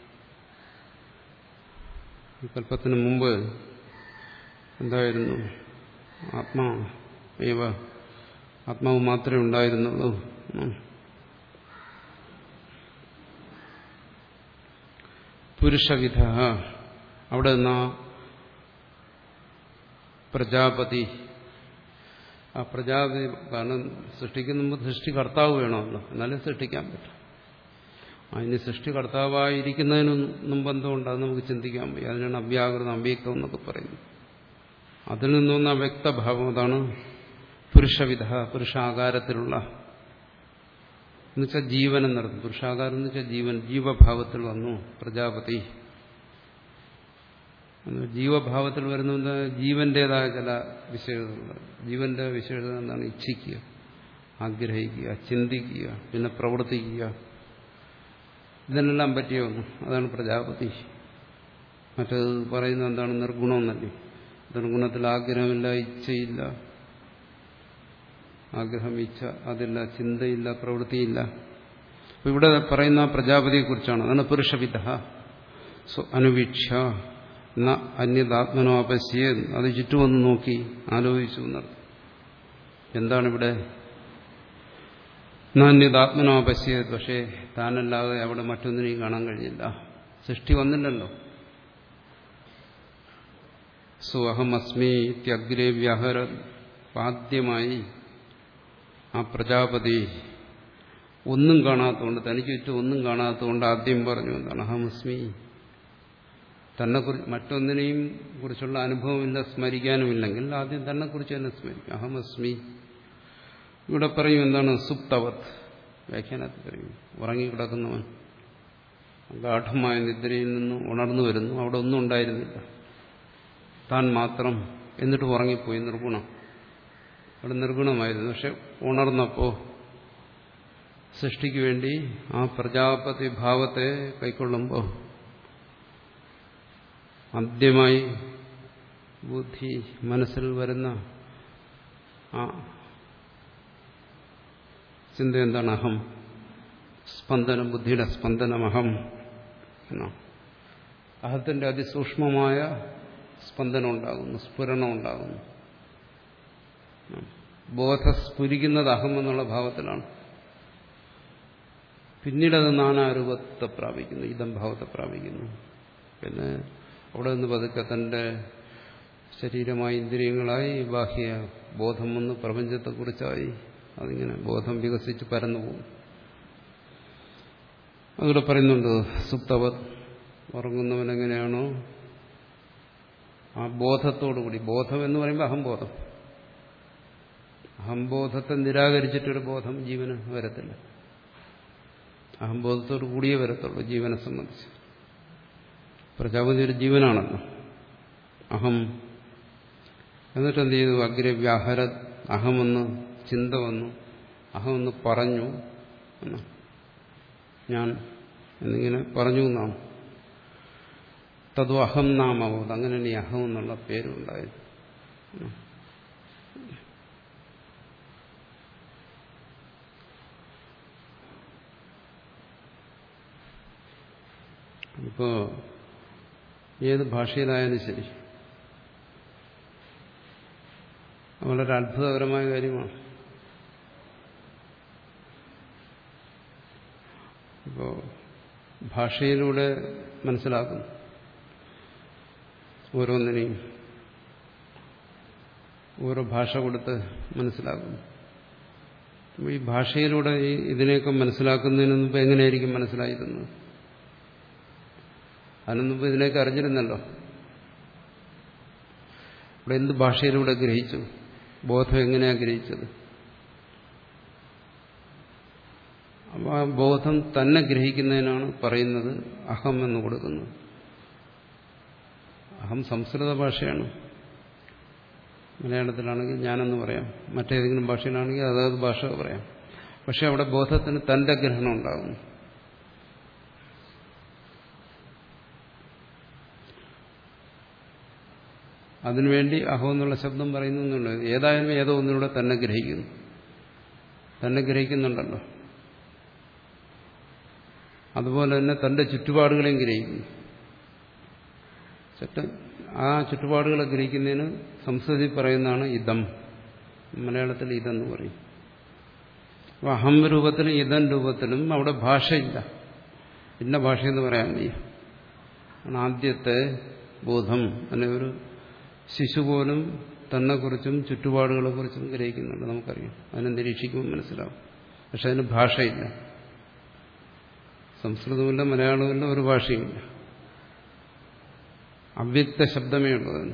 Speaker 1: കൽപ്പത്തിന് മുമ്പ് എന്തായിരുന്നു? ആത്മാ ഏവ, ആത്മാവ് മാത്രമേ ഉണ്ടായിരുന്നുള്ളൂ. പുരുഷവിധ, അവിടെ നിന്നാ പ്രജാപതി, ആ പ്രജാപതി, കാരണം സൃഷ്ടിക്കുന്ന മുമ്പ് സൃഷ്ടികർത്താവ് വേണമല്ലോ, എന്നാലും സൃഷ്ടിക്കാൻ പറ്റും. അതിന് സൃഷ്ടികർത്താവായിരിക്കുന്നതിനൊന്നും ബന്ധമുണ്ട്, അത് നമുക്ക് ചിന്തിക്കാൻ വയ്യ. അതിനാണ് അവ്യാകൃതം അവ്യക്തം എന്നൊക്കെ പറയുന്നത്. അതിൽ നിന്നൊന്ന വ്യക്തഭാവം, അതാണ് പുരുഷവിധ, പുരുഷാകാരത്തിലുള്ള, എന്നുവെച്ചാൽ ജീവൻ എന്നർത്ഥം. പുരുഷാകാരം എന്ന് വെച്ചാൽ ജീവൻ, ജീവഭാവത്തിൽ വന്നു പ്രജാപതി. ജീവഭാവത്തിൽ വരുന്ന ജീവന്റേതായ ചില വിശേഷതകൾ. ജീവന്റെ വിശേഷത എന്താണ്? ഇച്ഛിക്കുക, ആഗ്രഹിക്കുക, ചിന്തിക്കുക, പിന്നെ പ്രവർത്തിക്കുക, ഇതിനെല്ലാം പറ്റിയ ഒന്ന്. അതാണ് പ്രജാപതി. മറ്റേത് പറയുന്നത് എന്താണ്? നിർഗുണമെന്നല്ലേ. നിർഗുണത്തിൽ ആഗ്രഹമില്ല, ഇച്ഛയില്ല, ആഗ്രഹം ഇച്ഛ അതില്ല, ചിന്തയില്ല, പ്രവൃത്തിയില്ല. അപ്പൊ ഇവിടെ പറയുന്ന പ്രജാപതിയെ കുറിച്ചാണ്. അതാണ് പുരുഷവിധ അനുവീക്ഷ ന അന്യതാത്മനോ അപശ്യ, അത് ചുറ്റുമൊന്ന് നോക്കി ആലോചിച്ചു എന്നർത്ഥം. എന്താണിവിടെ? ന അന്യതാത്മനോ അപശ്യ, പക്ഷേ താനല്ലാതെ അവിടെ മറ്റൊന്നിനെയും കാണാൻ കഴിഞ്ഞില്ല. സൃഷ്ടി വന്നില്ലല്ലോ. സ്വഹം അസ്മി ഇത്യഗ്രേ വ്യാഹര, ആദ്യമായി ആ പ്രജാപതി ഒന്നും കാണാത്തതുകൊണ്ട്, തനിക്ക് ചുറ്റും ഒന്നും കാണാത്തതുകൊണ്ട് ആദ്യം പറഞ്ഞു എന്താണ്? അഹമസ്മി. തന്നെക്കുറിച്ച് മറ്റൊന്നിനെയും കുറിച്ചുള്ള അനുഭവമില്ല, സ്മരിക്കാനുമില്ലെങ്കിൽ ആദ്യം തന്നെക്കുറിച്ച് തന്നെ സ്മരിക്കും. അഹമസ്മി. ഇവിടെ പറയും എന്താണ്? സുപ്തവത്, വ്യാഖ്യാനത്തിൽ പറയും ഉറങ്ങിക്കിടക്കുന്നവൻ ഗാഠമായ നിദ്രയിൽ നിന്ന് ഉണർന്നു വരുന്നു. അവിടെ ഒന്നും ഉണ്ടായിരുന്നില്ല, താൻ മാത്രം. എന്നിട്ട് ഉറങ്ങിപ്പോയി. നിർഗുണം. അവിടെ നിർഗുണമായിരുന്നു. പക്ഷെ ഉണർന്നപ്പോ സൃഷ്ടിക്ക് വേണ്ടി ആ പ്രജാപതി ഭാവത്തെ കൈക്കൊള്ളുമ്പോൾ ആദ്യമായി ബുദ്ധി മനസ്സിൽ വരുന്ന ആ ചിന്ത എന്താണ്? അഹം. സ്പന്ദനം, ബുദ്ധിയുടെ സ്പന്ദനം അഹം എന്നാണ്. അഹത്തിന്റെ അതിസൂക്ഷ്മമായ സ്പന്ദനം ഉണ്ടാകുന്നു, സ്ഫുരണം ഉണ്ടാകുന്നു. ബോധസ്ഫുരിക്കുന്നത് അഹം എന്നുള്ള ഭാവത്തിലാണ്. പിന്നീടത് നാനാരൂപത്തെ പ്രാപിക്കുന്നു, ഇതം ഭാവത്തെ പ്രാപിക്കുന്നു. പിന്നെ അവിടെ നിന്ന് പതുക്കെ തന്റെ ശരീരമായി, ഇന്ദ്രിയങ്ങളായി, ബാഹ്യ ബോധം വന്ന് പ്രപഞ്ചത്തെക്കുറിച്ചായി അതിങ്ങനെ ബോധം വികസിച്ച് പരന്നു പോകും. അതിവിടെ പറയുന്നുണ്ട് സുപ്തവത്, ഉറങ്ങുന്നവനെങ്ങനെയാണോ ആ ബോധത്തോടുകൂടി, ബോധം എന്ന് പറയുമ്പോൾ അഹംബോധം, അഹംബോധത്തെ നിരാകരിച്ചിട്ടൊരു ബോധം ജീവന് വരത്തില്ല. അഹംബോധത്തോടു കൂടിയേ വരത്തുള്ളൂ ജീവനെ സംബന്ധിച്ച്. പ്രജാപതി ഒരു ജീവനാണല്ലോ, അഹം. എന്നിട്ട് എന്ത് ചെയ്തു? അഗ്രെ വ്യാഹര, അഹമെന്ന് ചിന്ത വന്നു, അഹമെന്ന് പറഞ്ഞു, ഞാൻ എന്നിങ്ങനെ പറഞ്ഞു എന്നാണ്. തതു അഹം നാമവത്, അങ്ങനെയാണ് ഈ അഹം എന്നുള്ള പേരുണ്ടായത്. ഇപ്പോ ഏത് ഭാഷയിലായാലും ശരി വളരെ അത്ഭുതകരമായ കാര്യമാണ്. ഇപ്പോ ഭാഷയിലൂടെ മനസ്സിലാക്കുന്നു ഓരോന്നിനെയും, ഓരോ ഭാഷ കൊടുത്ത് മനസ്സിലാക്കുന്നു. ഈ ഭാഷയിലൂടെ ഈ ഇതിനെയൊക്കെ മനസ്സിലാക്കുന്നതിന് മുമ്പ് എങ്ങനെയായിരിക്കും മനസ്സിലായിരുന്നത്? അതിനു മുമ്പ് ഇതിനെയൊക്കെ അറിഞ്ഞിരുന്നല്ലോ. ഇവിടെ എന്ത് ഭാഷയിലൂടെ ഗ്രഹിച്ചു? ബോധം എങ്ങനെയാണ് ഗ്രഹിച്ചത്? അപ്പോൾ ആ ബോധം തന്നെ ഗ്രഹിക്കുന്നതിനാണ് പറയുന്നത് അഹം എന്ന് കൊടുക്കുന്നത്. അഹം സംസ്കൃത ഭാഷയാണ്. മലയാളത്തിലാണെങ്കിൽ ഞാനെന്ന് പറയാം, മറ്റേതെങ്കിലും ഭാഷയിലാണെങ്കിൽ അതാത് ഭാഷ പറയാം. പക്ഷെ അവിടെ ബോധത്തിന് തന്റെ ഗ്രഹണം ഉണ്ടാകുന്നു. അതിനുവേണ്ടി അഹം എന്നുള്ള ശബ്ദം പറയുന്നുണ്ട്. ഏതായാലും ഏതോ ഒന്നിലൂടെ തന്നെ ഗ്രഹിക്കുന്നു, തന്നെ ഗ്രഹിക്കുന്നുണ്ടല്ലോ. അതുപോലെ തന്നെ തന്റെ ചുറ്റുപാടുകളെയും ഗ്രഹിക്കുന്നു. ആ ചുറ്റുപാടുകളെ ഗ്രഹിക്കുന്നതിന് സംസ്കൃതത്തിൽ പറയുന്നതാണ് ഇതം, മലയാളത്തിൽ ഇതെന്ന് പറയും. അപ്പോൾ അഹം രൂപത്തിലും ഇതം രൂപത്തിലും അവിടെ ഭാഷയില്ല, ഇന്ന ഭാഷയെന്ന് പറയാൻ വയ്യ. ആദ്യത്തെ ബോധം അല്ലെ ഒരു ശിശു പോലും തന്നെക്കുറിച്ചും ചുറ്റുപാടുകളെക്കുറിച്ചും ഗ്രഹിക്കുന്നുണ്ട്, നമുക്കറിയാം. അതിനെ നിരീക്ഷിക്കുമ്പോൾ മനസ്സിലാവും. പക്ഷെ അതിന് ഭാഷയില്ല. സംസ്കൃതമില്ല, മലയാളമില്ല, ഒരു ഭാഷയുമില്ല. അവ്യക്ത ശബ്ദമേ ഉള്ളതിന്.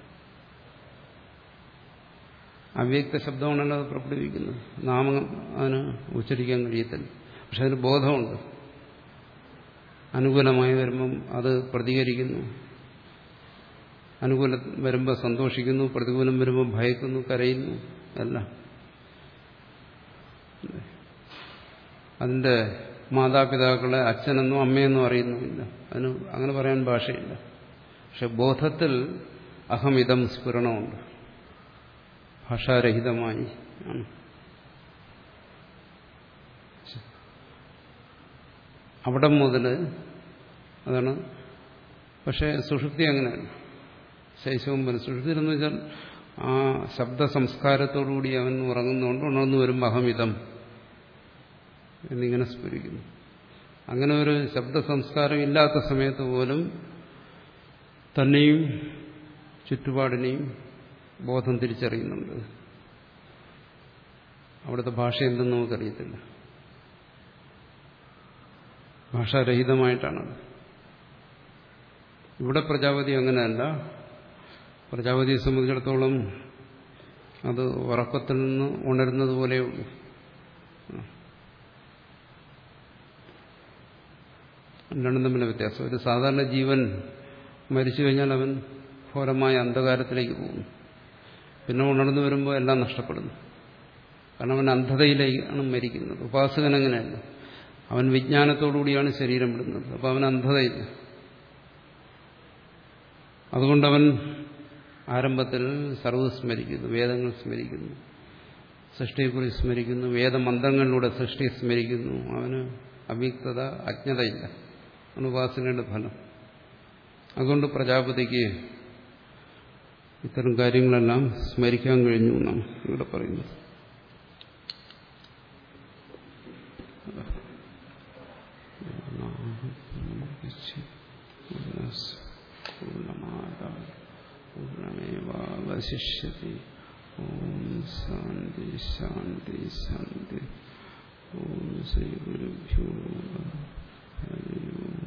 Speaker 1: അവ്യക്ത ശബ്ദമാണല്ലോ അത് പുറപ്പെടുവിക്കുന്നത്. നാമം അതിന് ഉച്ചരിക്കാൻ കഴിയത്തില്ല. പക്ഷെ അതിന് ബോധമുണ്ട്. അനുകൂലമായി വരുമ്പം അത് പ്രതികരിക്കുന്നു, അനുകൂലം വരുമ്പോൾ സന്തോഷിക്കുന്നു, പ്രതികൂലം വരുമ്പോൾ ഭയക്കുന്നു, കരയുന്നു, എല്ലാം. അതിന്റെ മാതാപിതാക്കളെ അച്ഛനെന്നോ അമ്മയെന്നോ അറിയുന്നുമില്ല. അതിന് അങ്ങനെ പറയാൻ ഭാഷയില്ല. പക്ഷെ ബോധത്തിൽ അഹമിതം സ്ഫുരണമുണ്ട്, ഭാഷാരഹിതമായി ആണ്. അവിടെ മുതൽ അതാണ്. പക്ഷെ സുഷുപ്തി അങ്ങനെയല്ല. ശൈശവം പോലെ സുഷുപ്തി എന്ന് വെച്ചാൽ ആ ശബ്ദ സംസ്കാരത്തോടുകൂടി അവൻ ഉറങ്ങുന്നതുകൊണ്ട് ഉണർന്നു വരുമ്പോൾ അഹമിതം എന്നിങ്ങനെ സ്ഫുരിക്കുന്നു. അങ്ങനെ ഒരു ശബ്ദ സംസ്കാരം ഇല്ലാത്ത സമയത്ത് പോലും തന്നെയും ചുറ്റുപാടിനെയും ബോധം തിരിച്ചറിയുന്നുണ്ട്. അവിടുത്തെ ഭാഷ എന്തെന്ന് നമുക്കറിയത്തില്ല, ഭാഷാരഹിതമായിട്ടാണ്. ഇവിടെ പ്രജാപതി അങ്ങനെയല്ല. പ്രജാപതിയെ സംബന്ധിച്ചിടത്തോളം അത് ഉറക്കത്തിൽ നിന്ന് ഉണരുന്നത് പോലെയുള്ളൂ. രണ്ടും തമ്മിലെ വ്യത്യാസം. ഒരു സാധാരണ ജീവൻ മരിച്ചു കഴിഞ്ഞാൽ അവൻ ഘോരമായ അന്ധകാരത്തിലേക്ക് പോകുന്നു. പിന്നെ ഉണർന്നു വരുമ്പോൾ എല്ലാം നഷ്ടപ്പെടുന്നു. കാരണം അവൻ അന്ധതയിലേക്കാണ് മരിക്കുന്നത്. ഉപാസകൻ അങ്ങനെയല്ല. അവൻ വിജ്ഞാനത്തോടുകൂടിയാണ് ശരീരം വിടുന്നത്. അപ്പോൾ അവൻ അന്ധതയില്ല. അതുകൊണ്ടവൻ ആരംഭത്തിൽ സർവ്വ സ്മരിക്കുന്നു, വേദങ്ങൾ സ്മരിക്കുന്നു, സൃഷ്ടിയെക്കുറിച്ച് സ്മരിക്കുന്നു, വേദമന്ത്രങ്ങളിലൂടെ സൃഷ്ടിയെ സ്മരിക്കുന്നു. അവന് അവ്യക്തത, അജ്ഞതയില്ല. ആണ് ഉപാസനയുടെ ഫലം. അതുകൊണ്ട് പ്രജാപതിക്ക് ഇത്തരം കാര്യങ്ങളെല്ലാം സ്മരിക്കാൻ കഴിഞ്ഞു എന്നാണ് ഇവിടെ പറയുന്നത്. പൂർണ്ണമേവാവശിഷ്യതി. ഓം ശാന്തി ശാന്തി ശാന്തി. ഓം ശ്രീ ഗുരുഭ്യോ നമഃ.